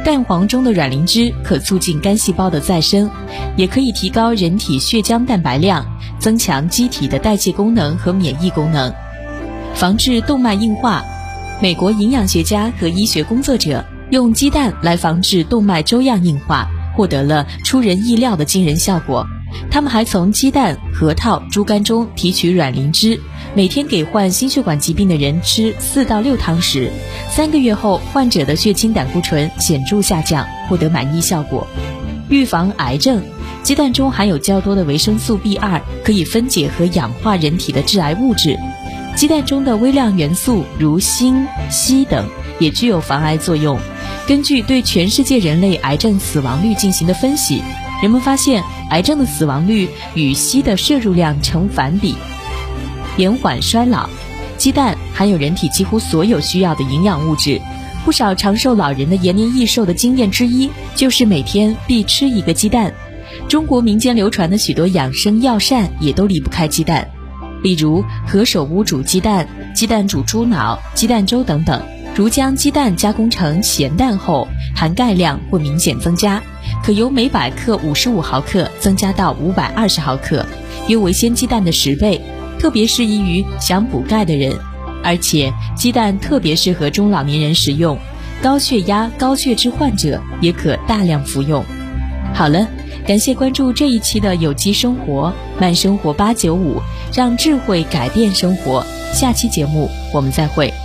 [SPEAKER 15] 蛋黄中的卵磷脂可促进肝细胞的再生，也可以提高人体血浆蛋白量，增强机体的代谢功能和免疫功能，防治动脉硬化。美国营养学家和医学工作者用鸡蛋来防治动脉粥样硬化，获得了出人意料的惊人效果。他们还从鸡蛋、核桃、猪肝中提取卵磷脂，每天给患心血管疾病的人吃四到六汤匙，三个月后，患者的血清胆固醇显著下降，获得满意效果。预防癌症，鸡蛋中含有较多的维生素 B 二，可以分解和氧化人体的致癌物质。鸡蛋中的微量元素如锌、硒等也具有防癌作用。根据对全世界人类癌症死亡率进行的分析，人们发现癌症的死亡率与硒的摄入量成反比，延缓衰老。鸡蛋含有人体几乎所有需要的营养物质，不少长寿老人的延年益寿的经验之一就是每天必吃一个鸡蛋。中国民间流传的许多养生药膳也都离不开鸡蛋，例如何首乌煮鸡蛋、鸡蛋煮猪脑、鸡蛋粥等等。如将鸡蛋加工成咸蛋后，含钙量会明显增加，可由每百克五十五毫克增加到五百二十毫克，约为鲜鸡蛋的十倍，特别适宜于想补钙的人。而且鸡蛋特别适合中老年人食用，高血压、高血脂患者也可大量服用。好了，感谢关注这一期的有机生活慢生活八九五，让智慧改变生活。下期节目我们再会。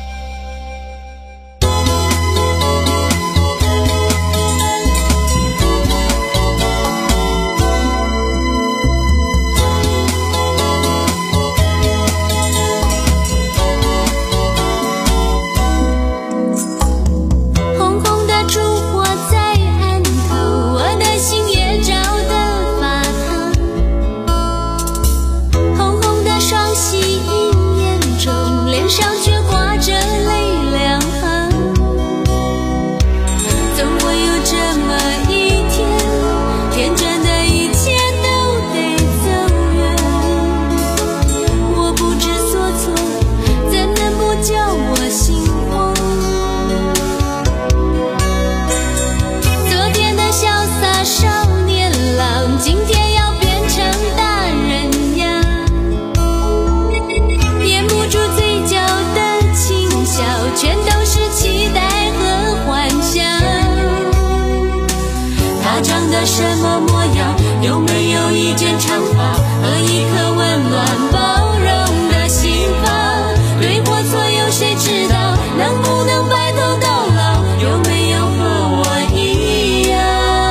[SPEAKER 8] 什么模样？有没有一件长发和一颗温暖包容的心房？对或错有谁知道？能不能白头到老？有没有和我一样？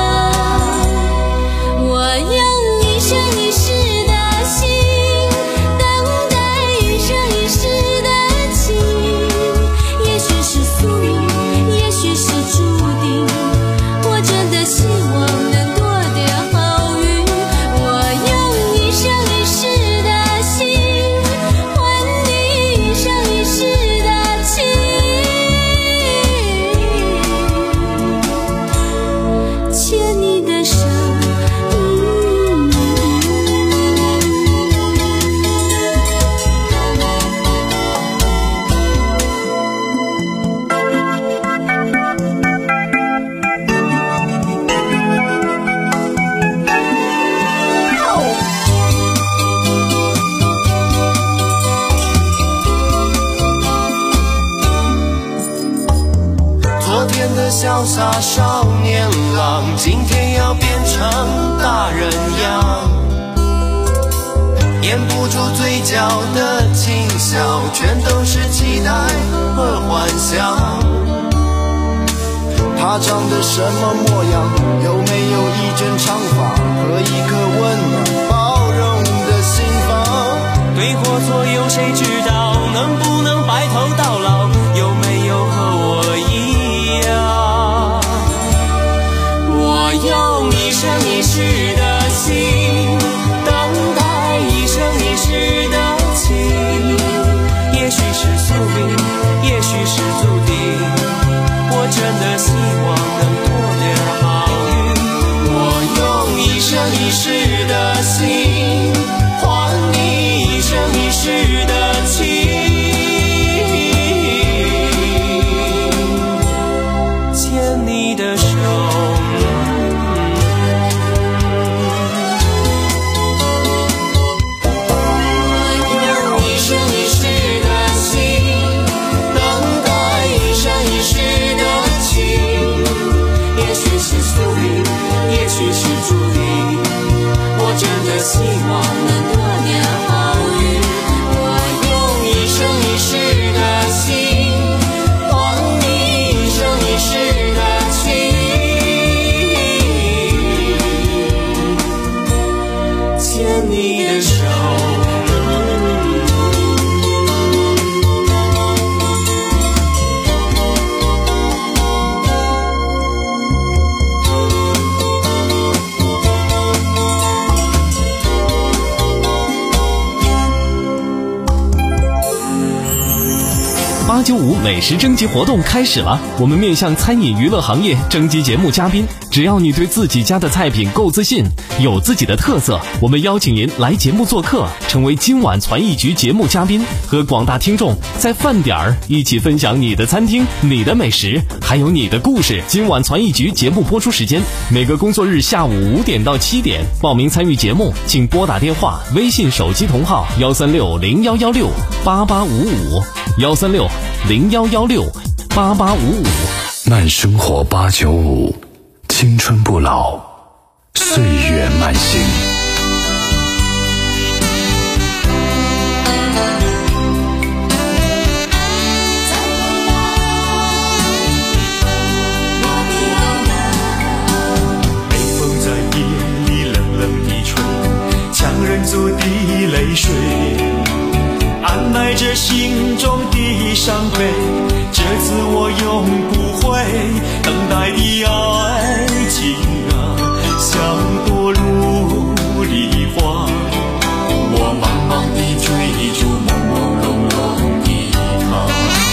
[SPEAKER 8] 我用一生一世的心等待一生一世的情，也许是宿命，也许是注定，我真的希望能
[SPEAKER 18] 潇洒少年郎，今天要变成大人样，掩不住嘴角的轻笑，全都是期待和幻想。他长得什么模样？有没有一卷长发和一颗温暖包容的心房？对或错有谁知道？能不能白头到老？有没有和我一样？我用一生一世的心等待一生一世的情，也许是宿命，也许是注定，我真的希望能多点好运。我用一生一世的心换你一生一世的情，牵你的
[SPEAKER 10] 九五美食征集活动开始了，我们面向餐饮娱乐行业征集节目嘉宾，只要你对自己家的菜品够自信，有自己的特色，我们邀请您来节目做客，成为今晚传艺局节目嘉宾，和广大听众在饭点儿一起分享你的餐厅、你的美食，还有你的故事。今晚传艺局节目播出时间每个工作日下午五点到七点，报名参与节目请拨打电话、微信手机同号幺三六零幺幺六八八五五幺三六零幺幺六八八五五。
[SPEAKER 3] 慢生活八九五，青春不老，岁月慢行。
[SPEAKER 18] 北风在夜里冷冷地吹，强忍住的泪水，按耐着心中的伤悲，这次我永不会等待的爱情啊，像朵如梨花，我茫茫地追逐朦朦胧胧的他，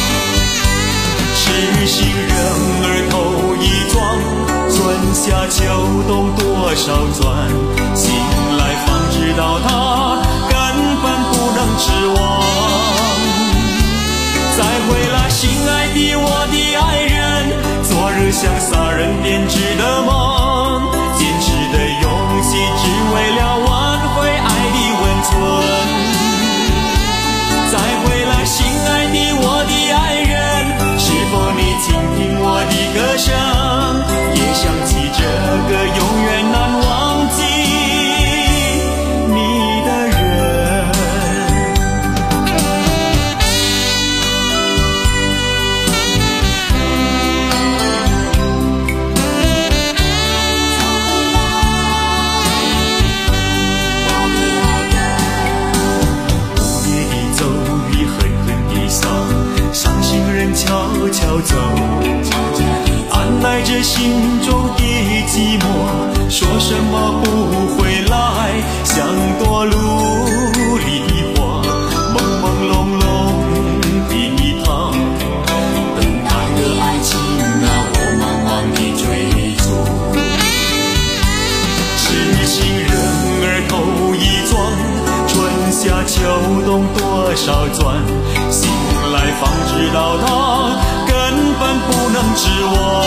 [SPEAKER 18] 痴心人儿头一撞，春夏秋冬多少转，醒来方知道他根本不能指望。再回来，心爱的我的爱人，昨日像洒人编织的梦，坚持的勇气只为了挽回爱的温存。再回来，心爱的我的爱人，是否你倾听我的歌声，也想起这个永远难忘记你的人。悄悄走，按耐着心中的寂寞，说什么不回来，像朵如梨花，朦朦胧胧的他，等待的爱情啊，我茫茫地追逐，痴心人儿头一撞，春夏秋冬多少转，醒来方知道他根本不能指望。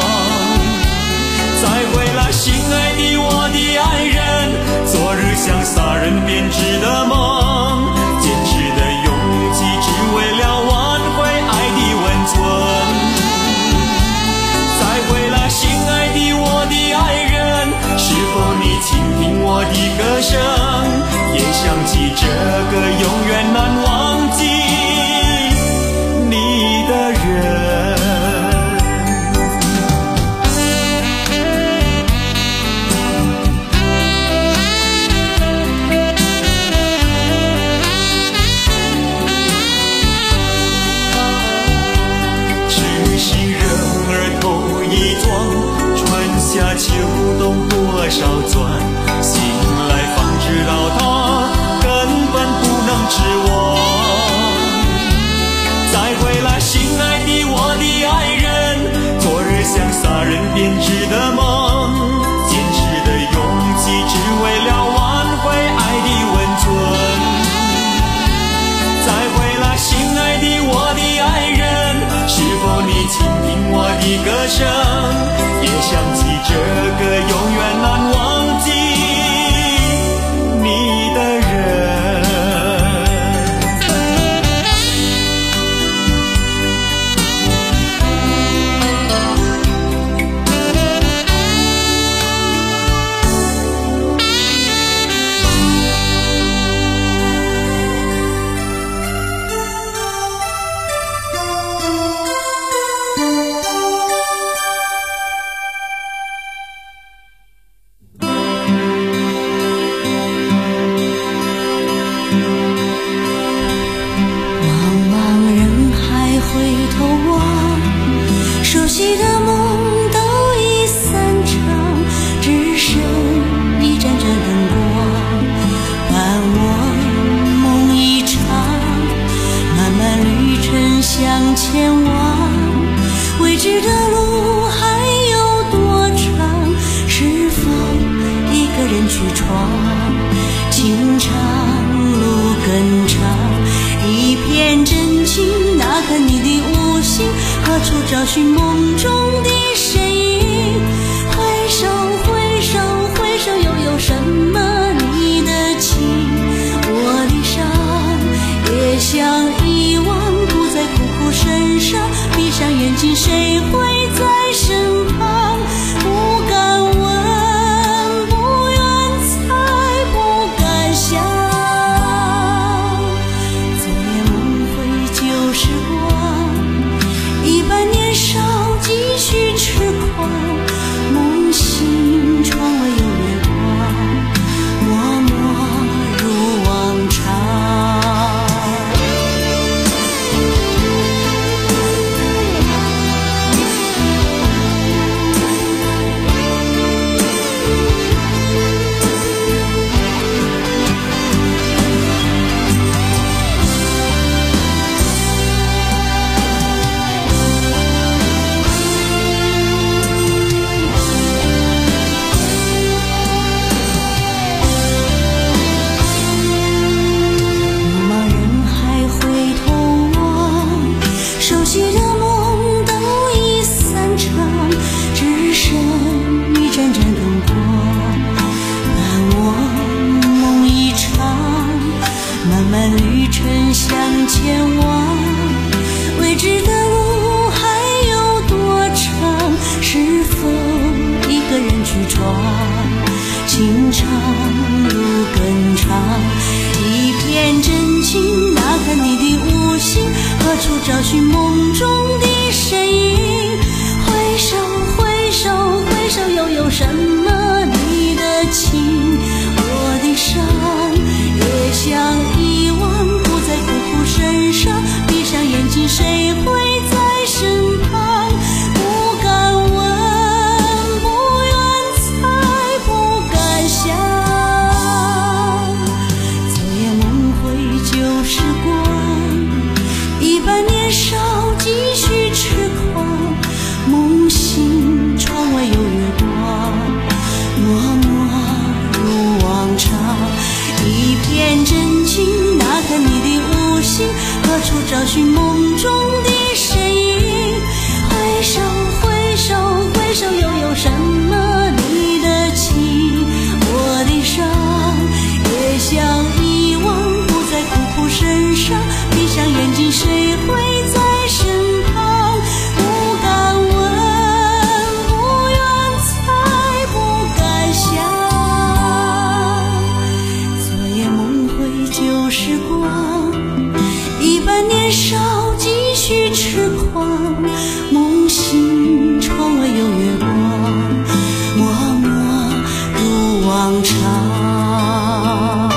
[SPEAKER 18] 再回来，心爱的我的爱人，昨日像洒人编织的梦，坚持的勇气只为了挽回爱的温存。再回来，心爱的我的爱人，是否你倾听我的歌声，也想起这个永远难忘记你的人。痴心人儿头一撞，春夏秋冬多少转，醒来方知道他根本不能指望。再回来，心爱的我的爱人，昨日像洒人编织的梦，坚持的勇气只为了挽回爱的温存。再回来，心爱的我的爱人，是否你倾听我的歌声，也想起这个永远难忘记你的人。
[SPEAKER 8] 闯，情长路更长，一片真情，哪看你的无心，何处找寻梦中的身影？回首回首回首，又有什么你的情？我的伤也想遗忘，不再苦苦神伤，闭上眼睛，谁会在身旁？不敢问，不愿猜，不敢想，昨夜梦回旧时光，一般年少继续痴狂，梦醒窗外有月光，默默如往常。情长路更长，一片真情，哪看你的无心，何处找寻梦中的身影？回首回首回首，又有什么你的情？我的伤也想遗忘，不再苦苦神伤，闭上眼睛，谁会在身旁？不敢问，年少继续痴狂，梦醒窗外有月光，默默如往常，一片真情，哪看你的无心，何处找寻梦中的身影？回首回首回首，又有什么你的情？我的伤也想遗忘，不再苦苦神伤，闭上眼睛，谁会在身旁？不敢问，不愿猜，不敢想，昨夜梦回旧时光，一般年少继续痴狂，梦醒窗外有月光，默默如往常。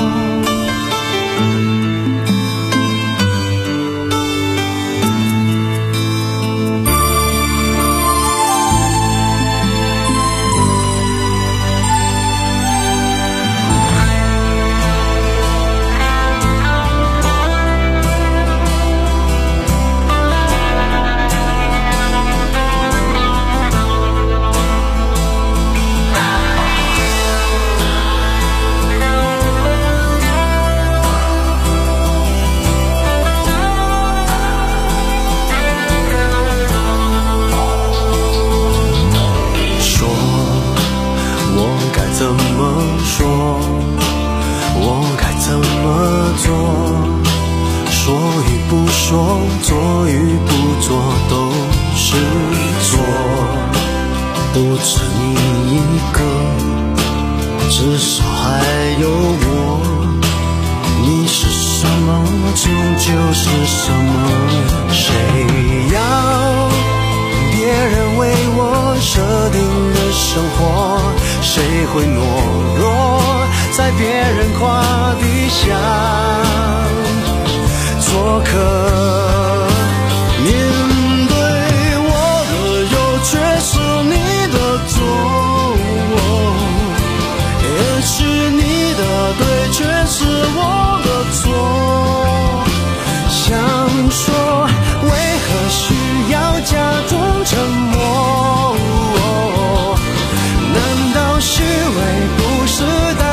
[SPEAKER 18] 怎么说？我该怎么做？说与不说，做与不做都是错。不止你一个，至少还有我。你是什么，就就是什么。谁要别人为我设定的生活？谁会懦弱在别人胯底下做客？面对我的有却是你的错，也许你的对却是我的错。想说为何需要假装沉默？虚伪不是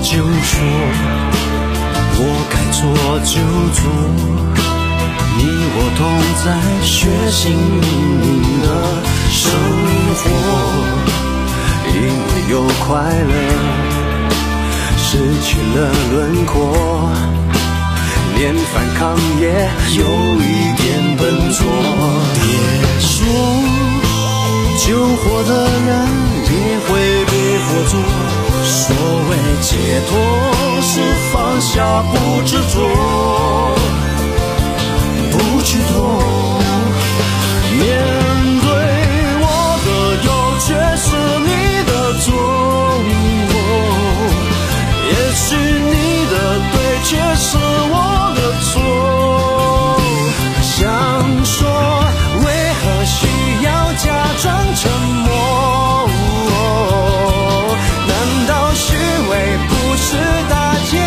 [SPEAKER 18] 就说，我该做就做，你我同在血腥淋淋的生活，因为有快乐，失去了轮廓，连反抗也有一点笨拙。别说救活的人也会被活捉，所谓解脱是放下不执着，不去躲。面对我的有却是你的错，也许你的对却是我的错。想说为何需要假装沉默，难道虚伪不是大戒？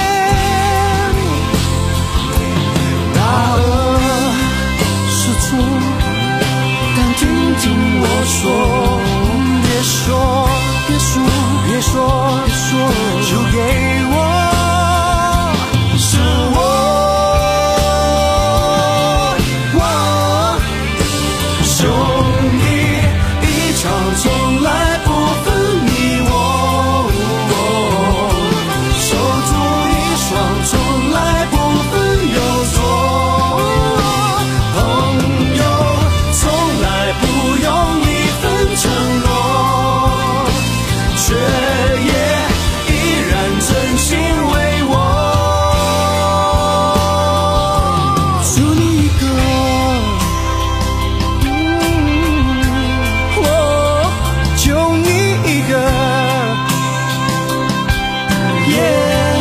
[SPEAKER 18] 大恶是错，但听听我说，别说别说别说别说，就给我是我兄弟一场，从来不分你我，手足一双，从来不分有错，朋友从来不用一份承诺，却也依然真心为我。就你一个，我就你一个，耶，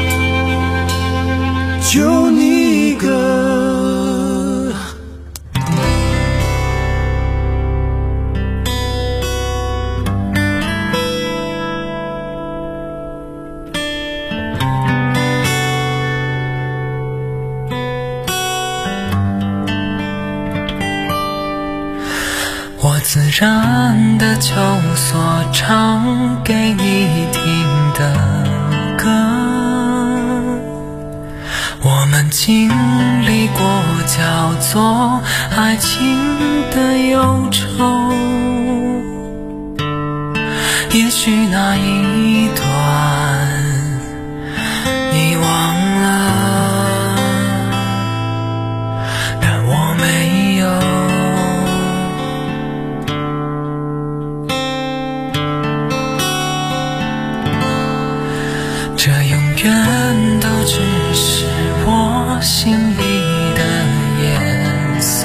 [SPEAKER 18] 就你一个。
[SPEAKER 9] 我自然的求索，唱给你听的歌。我们经历过叫做爱情的忧愁，也许那一段你忘了，但我没有。这永远都只是我心里的颜色，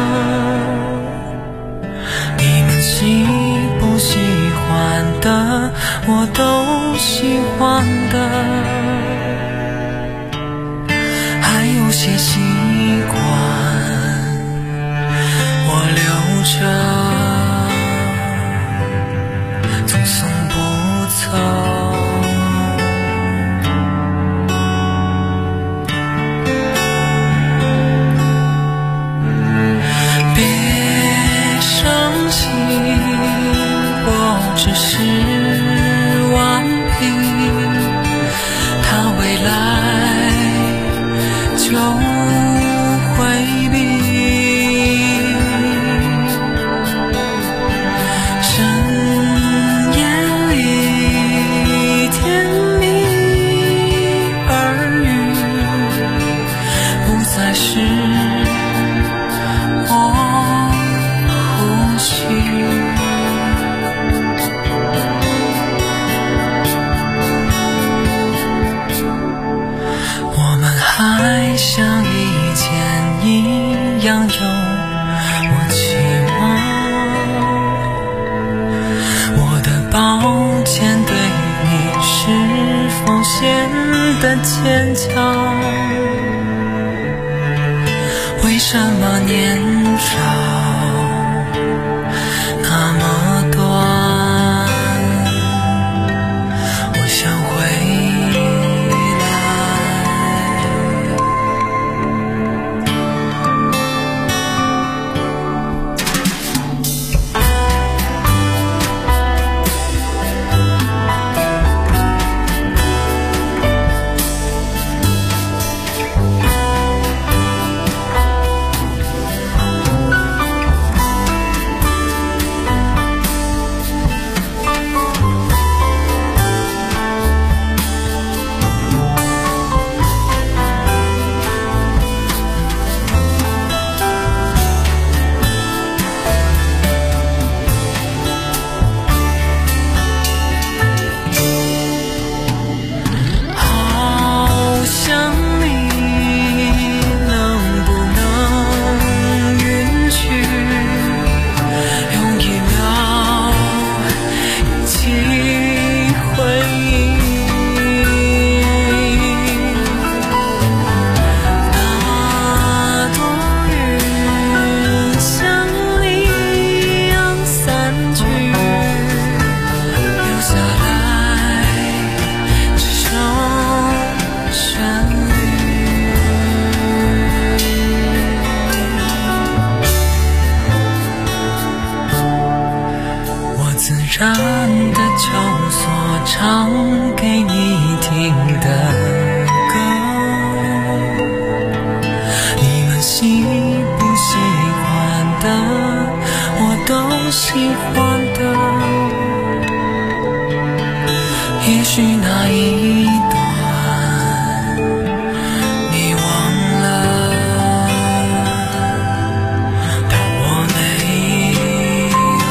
[SPEAKER 9] 你们喜不喜欢的我都喜欢的，还有些习惯我留着，总送不走。只是顽皮，他未来就回避，深夜里甜蜜耳语，不再是我呼吸。还像以前一样有默契吗？我的抱歉对你是否显得坚强？为什么年少那么短？我想回自然的交所唱给你听的歌，你们喜不喜欢的我都喜欢的，也许那一段你忘了，但我没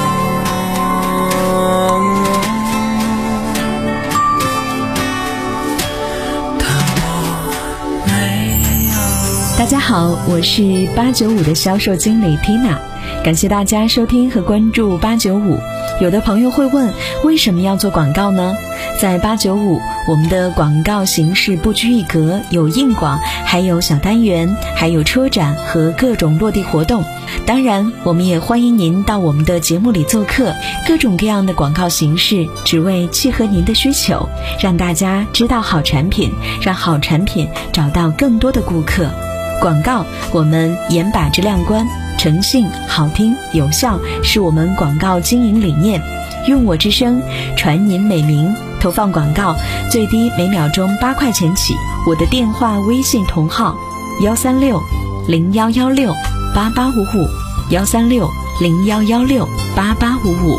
[SPEAKER 15] 大家好，我是八九五的销售经理 Tina， 感谢大家收听和关注八九五。有的朋友会问，为什么要做广告呢？在八九五，我们的广告形式不拘一格，有硬广，还有小单元，还有车展和各种落地活动。当然，我们也欢迎您到我们的节目里做客，各种各样的广告形式，只为契合您的需求，让大家知道好产品，让好产品找到更多的顾客。广告，我们严把质量关，诚信、好听、有效是我们广告经营理念。用我之声，传您美名。投放广告最低每秒钟八块钱起。我的电话、微信同号：幺三六零幺幺六八八五五，幺三六零幺幺六八八五五。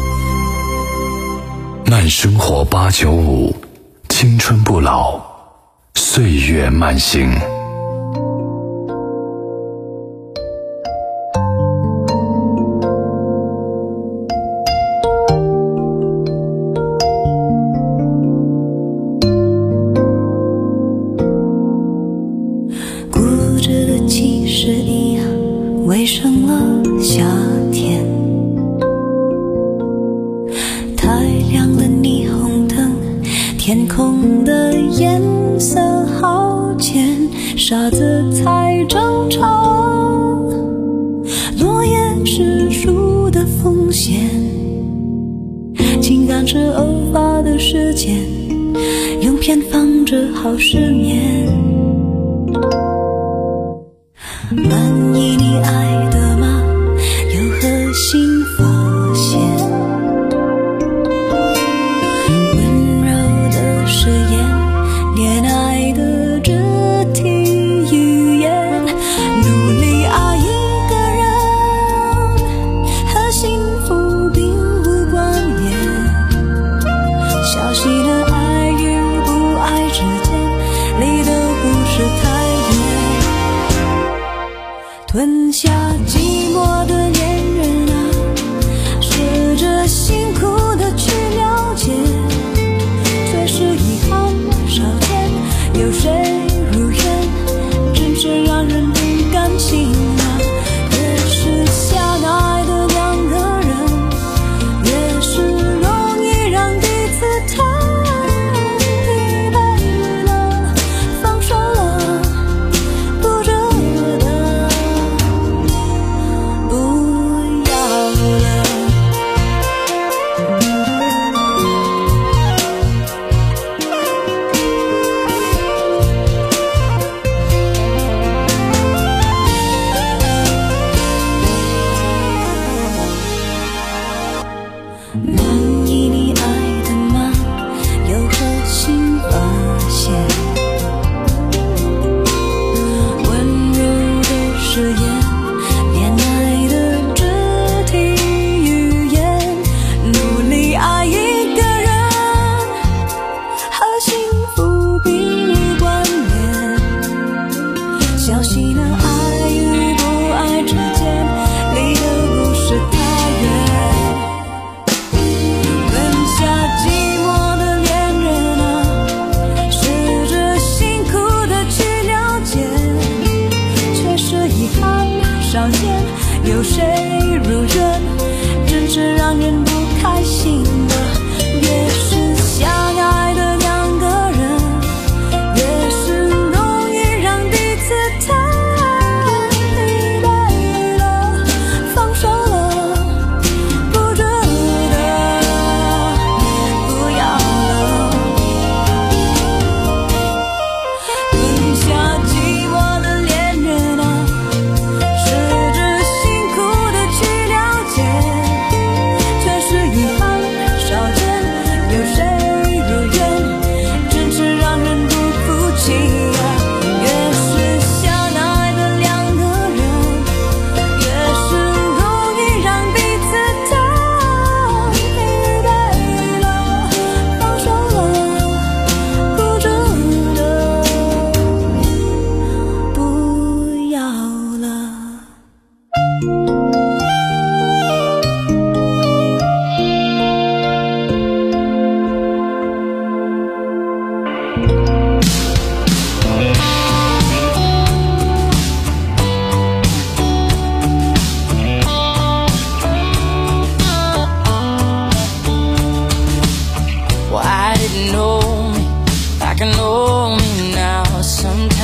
[SPEAKER 3] 慢生活八九五，青春不老，岁月慢行。
[SPEAKER 8] 围上了夏天，太亮了霓虹灯，天空的颜色好浅，傻子才争吵，落叶是树的风险，情感是偶发的事件，用偏方治好失眠。满意你爱的吗？有何新发现？温柔的誓言，恋爱的肢体语言，努力爱一个人和幸福并无关联，小心的爱与不爱之间，离得不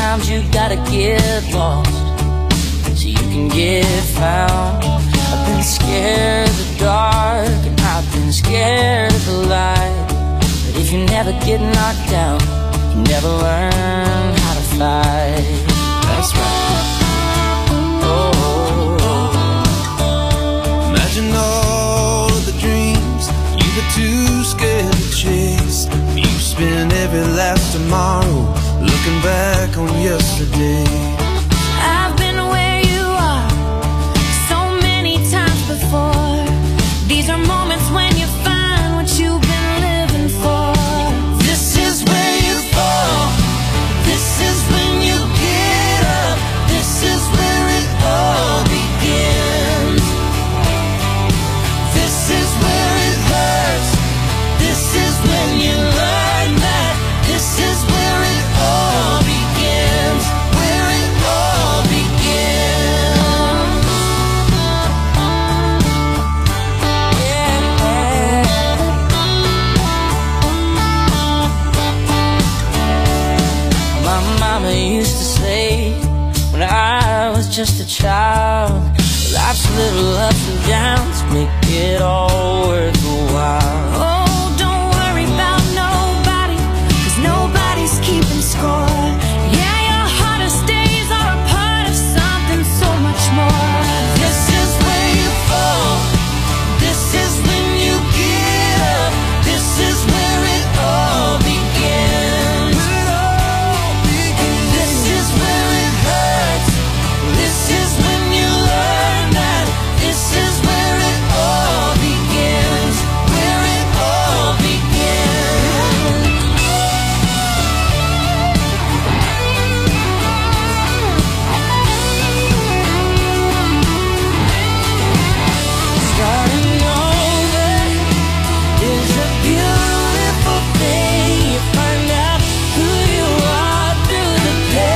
[SPEAKER 21] sometimes you gotta get lost so you can get found. I've been scared of the dark and I've been scared of the light, but if you never get knocked down, you never learn how to fight. That's right. Oh,
[SPEAKER 18] imagine all of the dreams you were too scared to chase. You spend every last tomorrow looking back on yesterday.
[SPEAKER 1] I've been where you are so many times before. These are moments when you find what you've been living for.
[SPEAKER 18] This is where you fall. This is when you get up. This is where it all begins. This is where it hurts. This is when you learn that. This is where it all begins. Where it all begins. Yeah.
[SPEAKER 21] My mama used to say when I was just a child, life's little ups and downs make it all worth a while.
[SPEAKER 1] Oh, don't worry about nobody, 'cause nobody's keeping score. Yeah, your hardest days are a part of something so much more.
[SPEAKER 18] This is where you fall. This is when you get up. This is where it all begins. This is where it hurts. This is when you learn that. This is where it all begins. Where it all begins.
[SPEAKER 21] Starting over is a beautiful thing. You find out who you are through the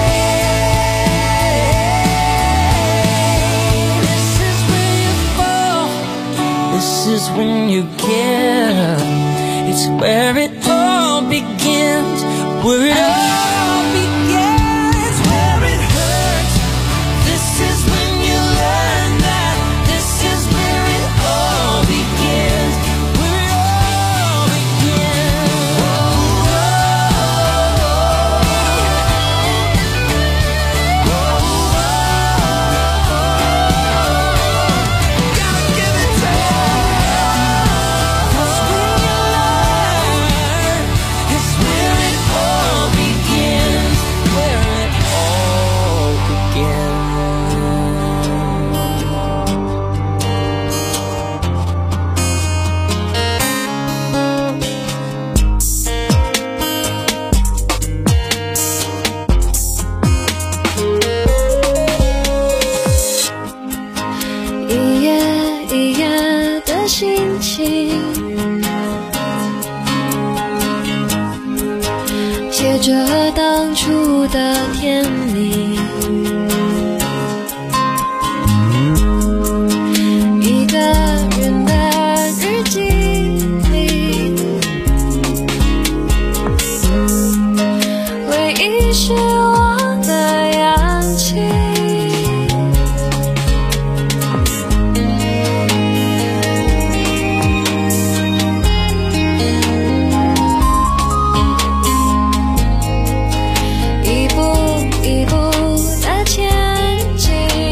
[SPEAKER 21] pain. This is where you fall. This is when you get up. It's where it all begins. Where it all begins. Where it hurts.
[SPEAKER 18] This is when you learn that. This is where it all begins.
[SPEAKER 21] Where it all begins.
[SPEAKER 18] Gotta give it to
[SPEAKER 21] That's when you learn.
[SPEAKER 18] It's where it all begins.
[SPEAKER 21] Where it all begins.
[SPEAKER 1] 一页一页的心情，写着当初的甜蜜。一个人的日记里，回忆是我的氧气。一步一步的前进，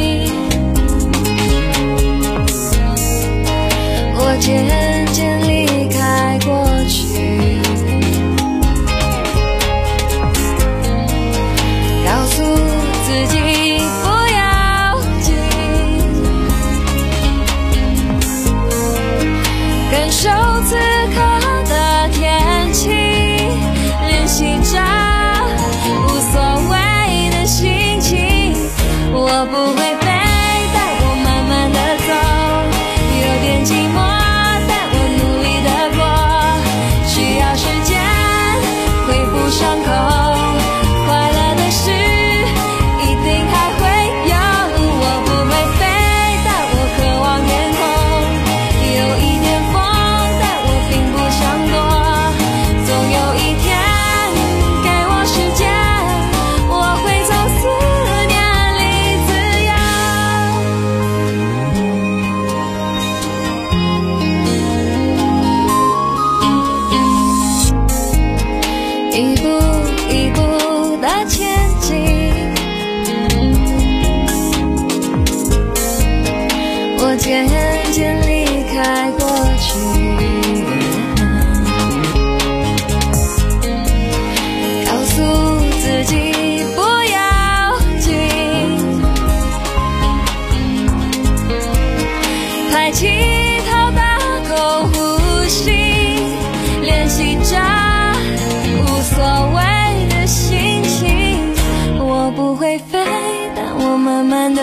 [SPEAKER 1] 我渐渐离开过去，告诉自己不要紧，感受此刻的天气，练习着无所谓的心情，我不会被带我慢慢的走，有点寂寞，但我努力的过，需要时间恢复伤口，快乐的事一定还会有，我不会飞，但我渴望天空，有一点风，但我并不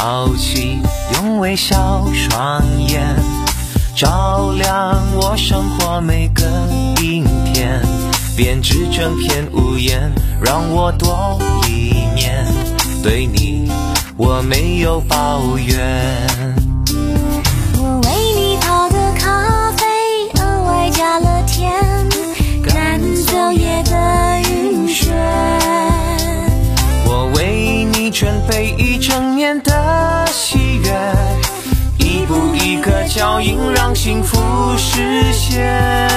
[SPEAKER 11] 好奇，用微笑双眼照亮我生活每个阴天，编织成片屋檐，让我多一年。对你我没有抱怨。
[SPEAKER 8] 我为你泡的咖啡额外加了甜，赶走夜的晕眩。
[SPEAKER 11] 我为你准备一整年的喜悦，一步一个脚印让幸福实现。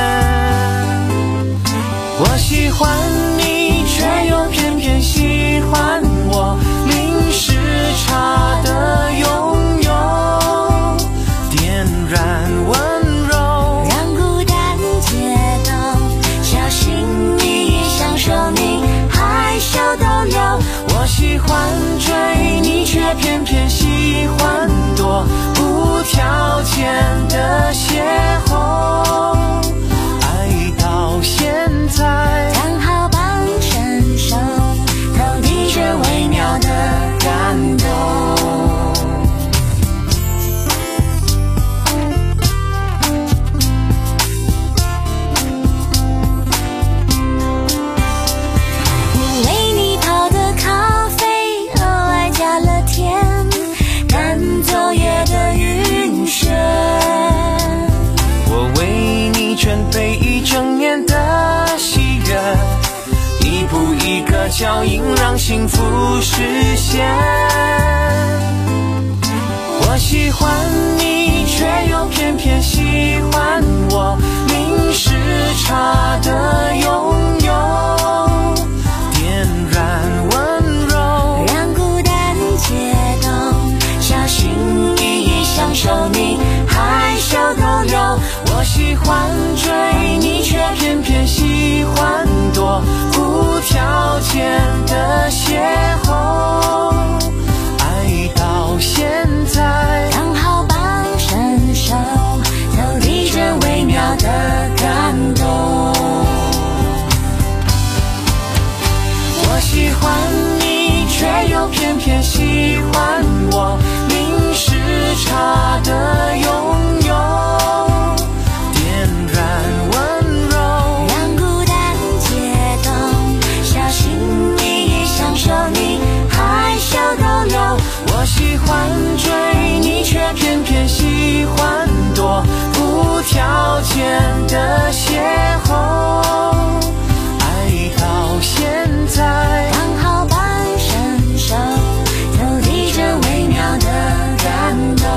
[SPEAKER 11] 我喜欢你，却又偏偏喜欢我，零时差的拥有，点燃温柔，
[SPEAKER 8] 让孤单解冻，小心翼翼享受你害羞逗留。
[SPEAKER 11] 我喜欢追你，却偏偏喜欢躲，无条件的邂逅，爱到现在
[SPEAKER 8] 刚好帮成熟，投递着微妙的感动。我为你泡的咖啡额外加了甜，赶走夜的晕眩。
[SPEAKER 11] 我为你准备一整年的喜悦，一步一个脚印让幸福实现。我喜欢你，却又偏偏喜欢我，零时差的拥有，点燃温柔，
[SPEAKER 8] 让孤单解冻，小心翼翼享受你害羞逗留。
[SPEAKER 11] 我喜欢追你，却偏偏喜欢躲，无条件的邂逅，爱到现在
[SPEAKER 8] 刚好帮成熟，投递着微妙的感动。
[SPEAKER 11] 我喜欢你，却又偏偏喜欢我，零时差的拥有，点燃温柔，
[SPEAKER 8] 让孤单解冻，小心翼翼享受你害羞逗留。
[SPEAKER 11] 我喜欢追你，却偏偏喜欢躲，无条件的邂逅，爱到现在
[SPEAKER 8] 刚好帮成熟，投递着微妙的感动。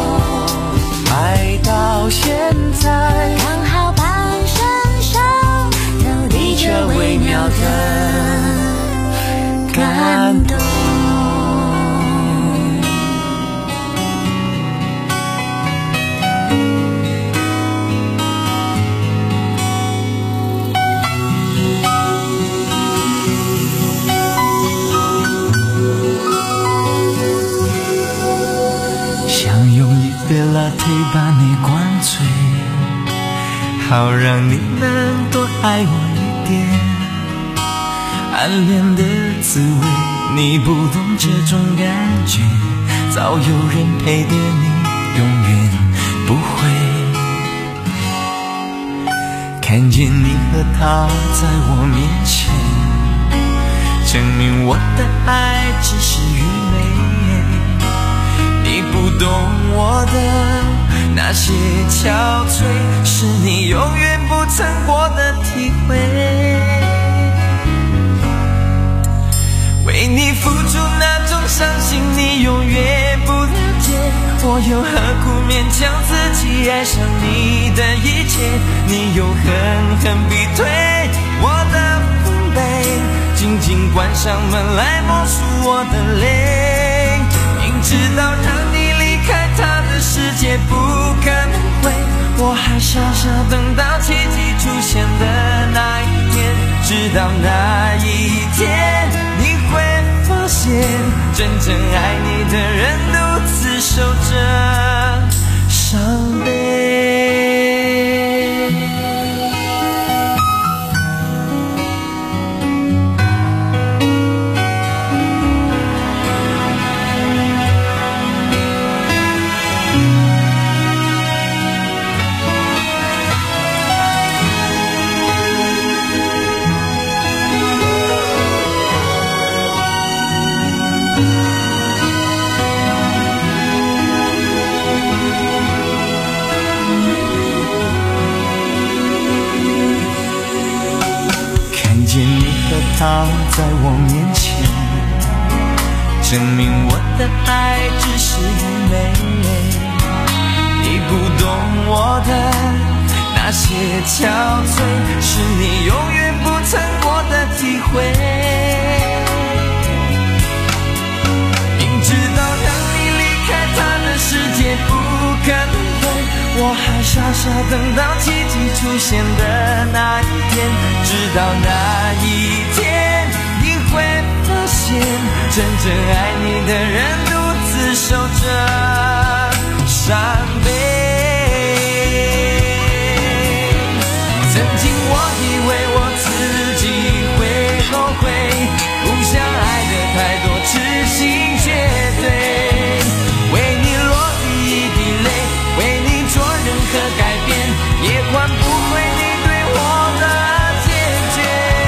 [SPEAKER 11] 爱到现在
[SPEAKER 8] 刚好帮成熟，投递着微妙的感动。
[SPEAKER 11] 想用一杯 latte 把你灌醉，好让你能多爱我一点。暗恋的滋味，你不懂这种感觉，早有人陪的你永远不会。看见你和他在我面前，证明我的爱只是愚昧。你不懂我的那些憔悴，是你永远不曾过的体会。为你付出那种伤心，你永远不了解，我又何苦勉强自己爱上你的一切？你又狠狠逼退我的防备，紧紧关上门来默数我的泪。明知道让你离开他的世界不可能会，我还傻傻等到奇迹出现的那一天，直到那一天你会发现，真正爱你的人独自守着伤悲。 他在我面前，证明我的爱只是愚昧。你不懂我的那些憔悴，是你永远不曾过的体会。明知道让你离开他的世界不可能会，我还傻傻等到奇迹出现的那一天。直到那一天，你会发现真正爱你的人独自守着伤悲。曾经我以为我自己会后悔，不想爱的太多，痴心绝对，为你落一滴泪，为你做任何改变，也换不回你对我的坚决。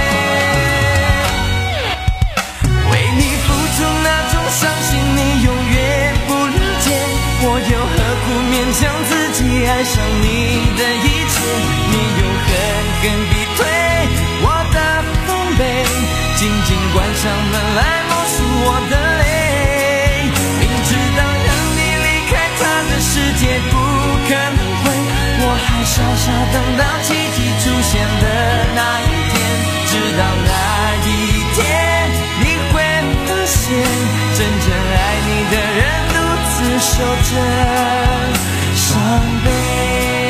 [SPEAKER 11] 为你付出那种伤心，你永远不理解，我又何苦勉强自己爱上你的一切？你又狠狠逼退我的防备，紧紧关上门来默数我的泪。明知道让你离开他的世界不可能会，我还傻傻等到奇迹出现的那一天。直到那一天，你会发现真正爱你的人独自守着伤悲。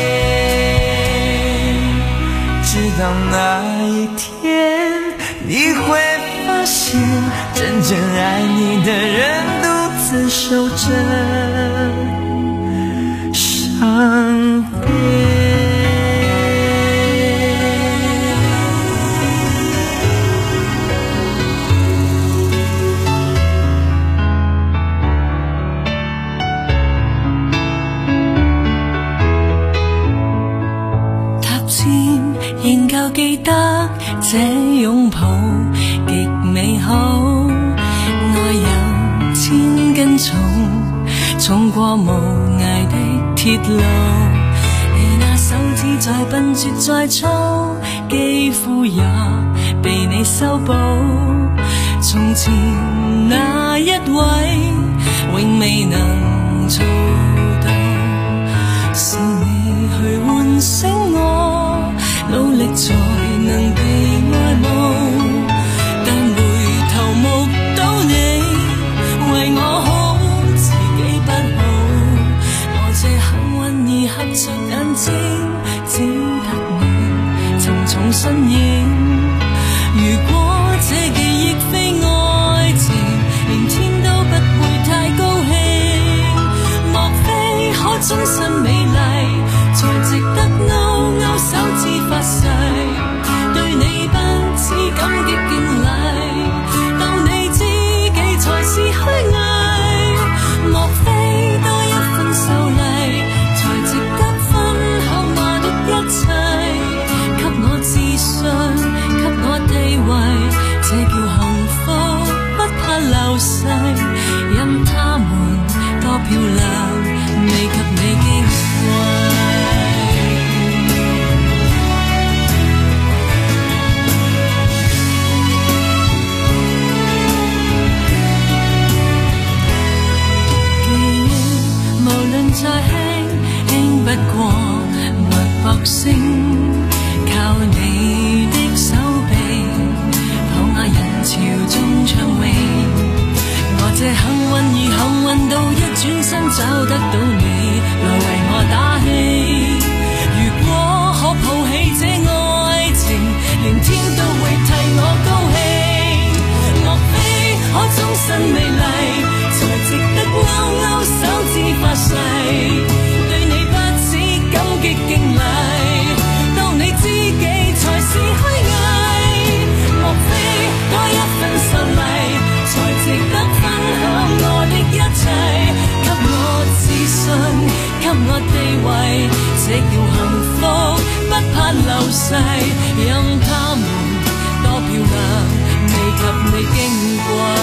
[SPEAKER 11] 直到那一天，你会发现真正爱你的人独自守着伤悲。仍舊記得這擁抱極美好，愛有千根草，衝過無涯的鐵路。你那手指再笨拙再粗，肌膚也被你修補。從前那一位永未能做到，是你去喚醒我，努力才能被愛慕，但回頭目睹你為我好，自己不好。我這幸運兒合着眼睛，只得你沉重身影。如果這記憶非愛情，連天都不會太高興。莫非可終身美麗，才值得勾勾手指發誓，對你不止感激敬禮，當你知己才是虛偽。莫非多一份秀麗，才值得分享我的一切，給我自信，給我地位，這叫幸福，不怕流逝。任他們多漂亮，未及你矜貴。再輕輕不過脈搏聲，靠你的手臂，躺下人潮中暢泳。我這幸運兒幸運到一轉身找得到你，來為我打氣。如果可抱起這愛情，連天都會替我高興。莫非可終身美麗，才值得勾勾手指發誓，對你不止感激敬禮，當你知己才是虛偽。莫非多一份秀麗，才值得分享我的一切，給我自信，給我地位，這叫幸福，不怕流逝，任他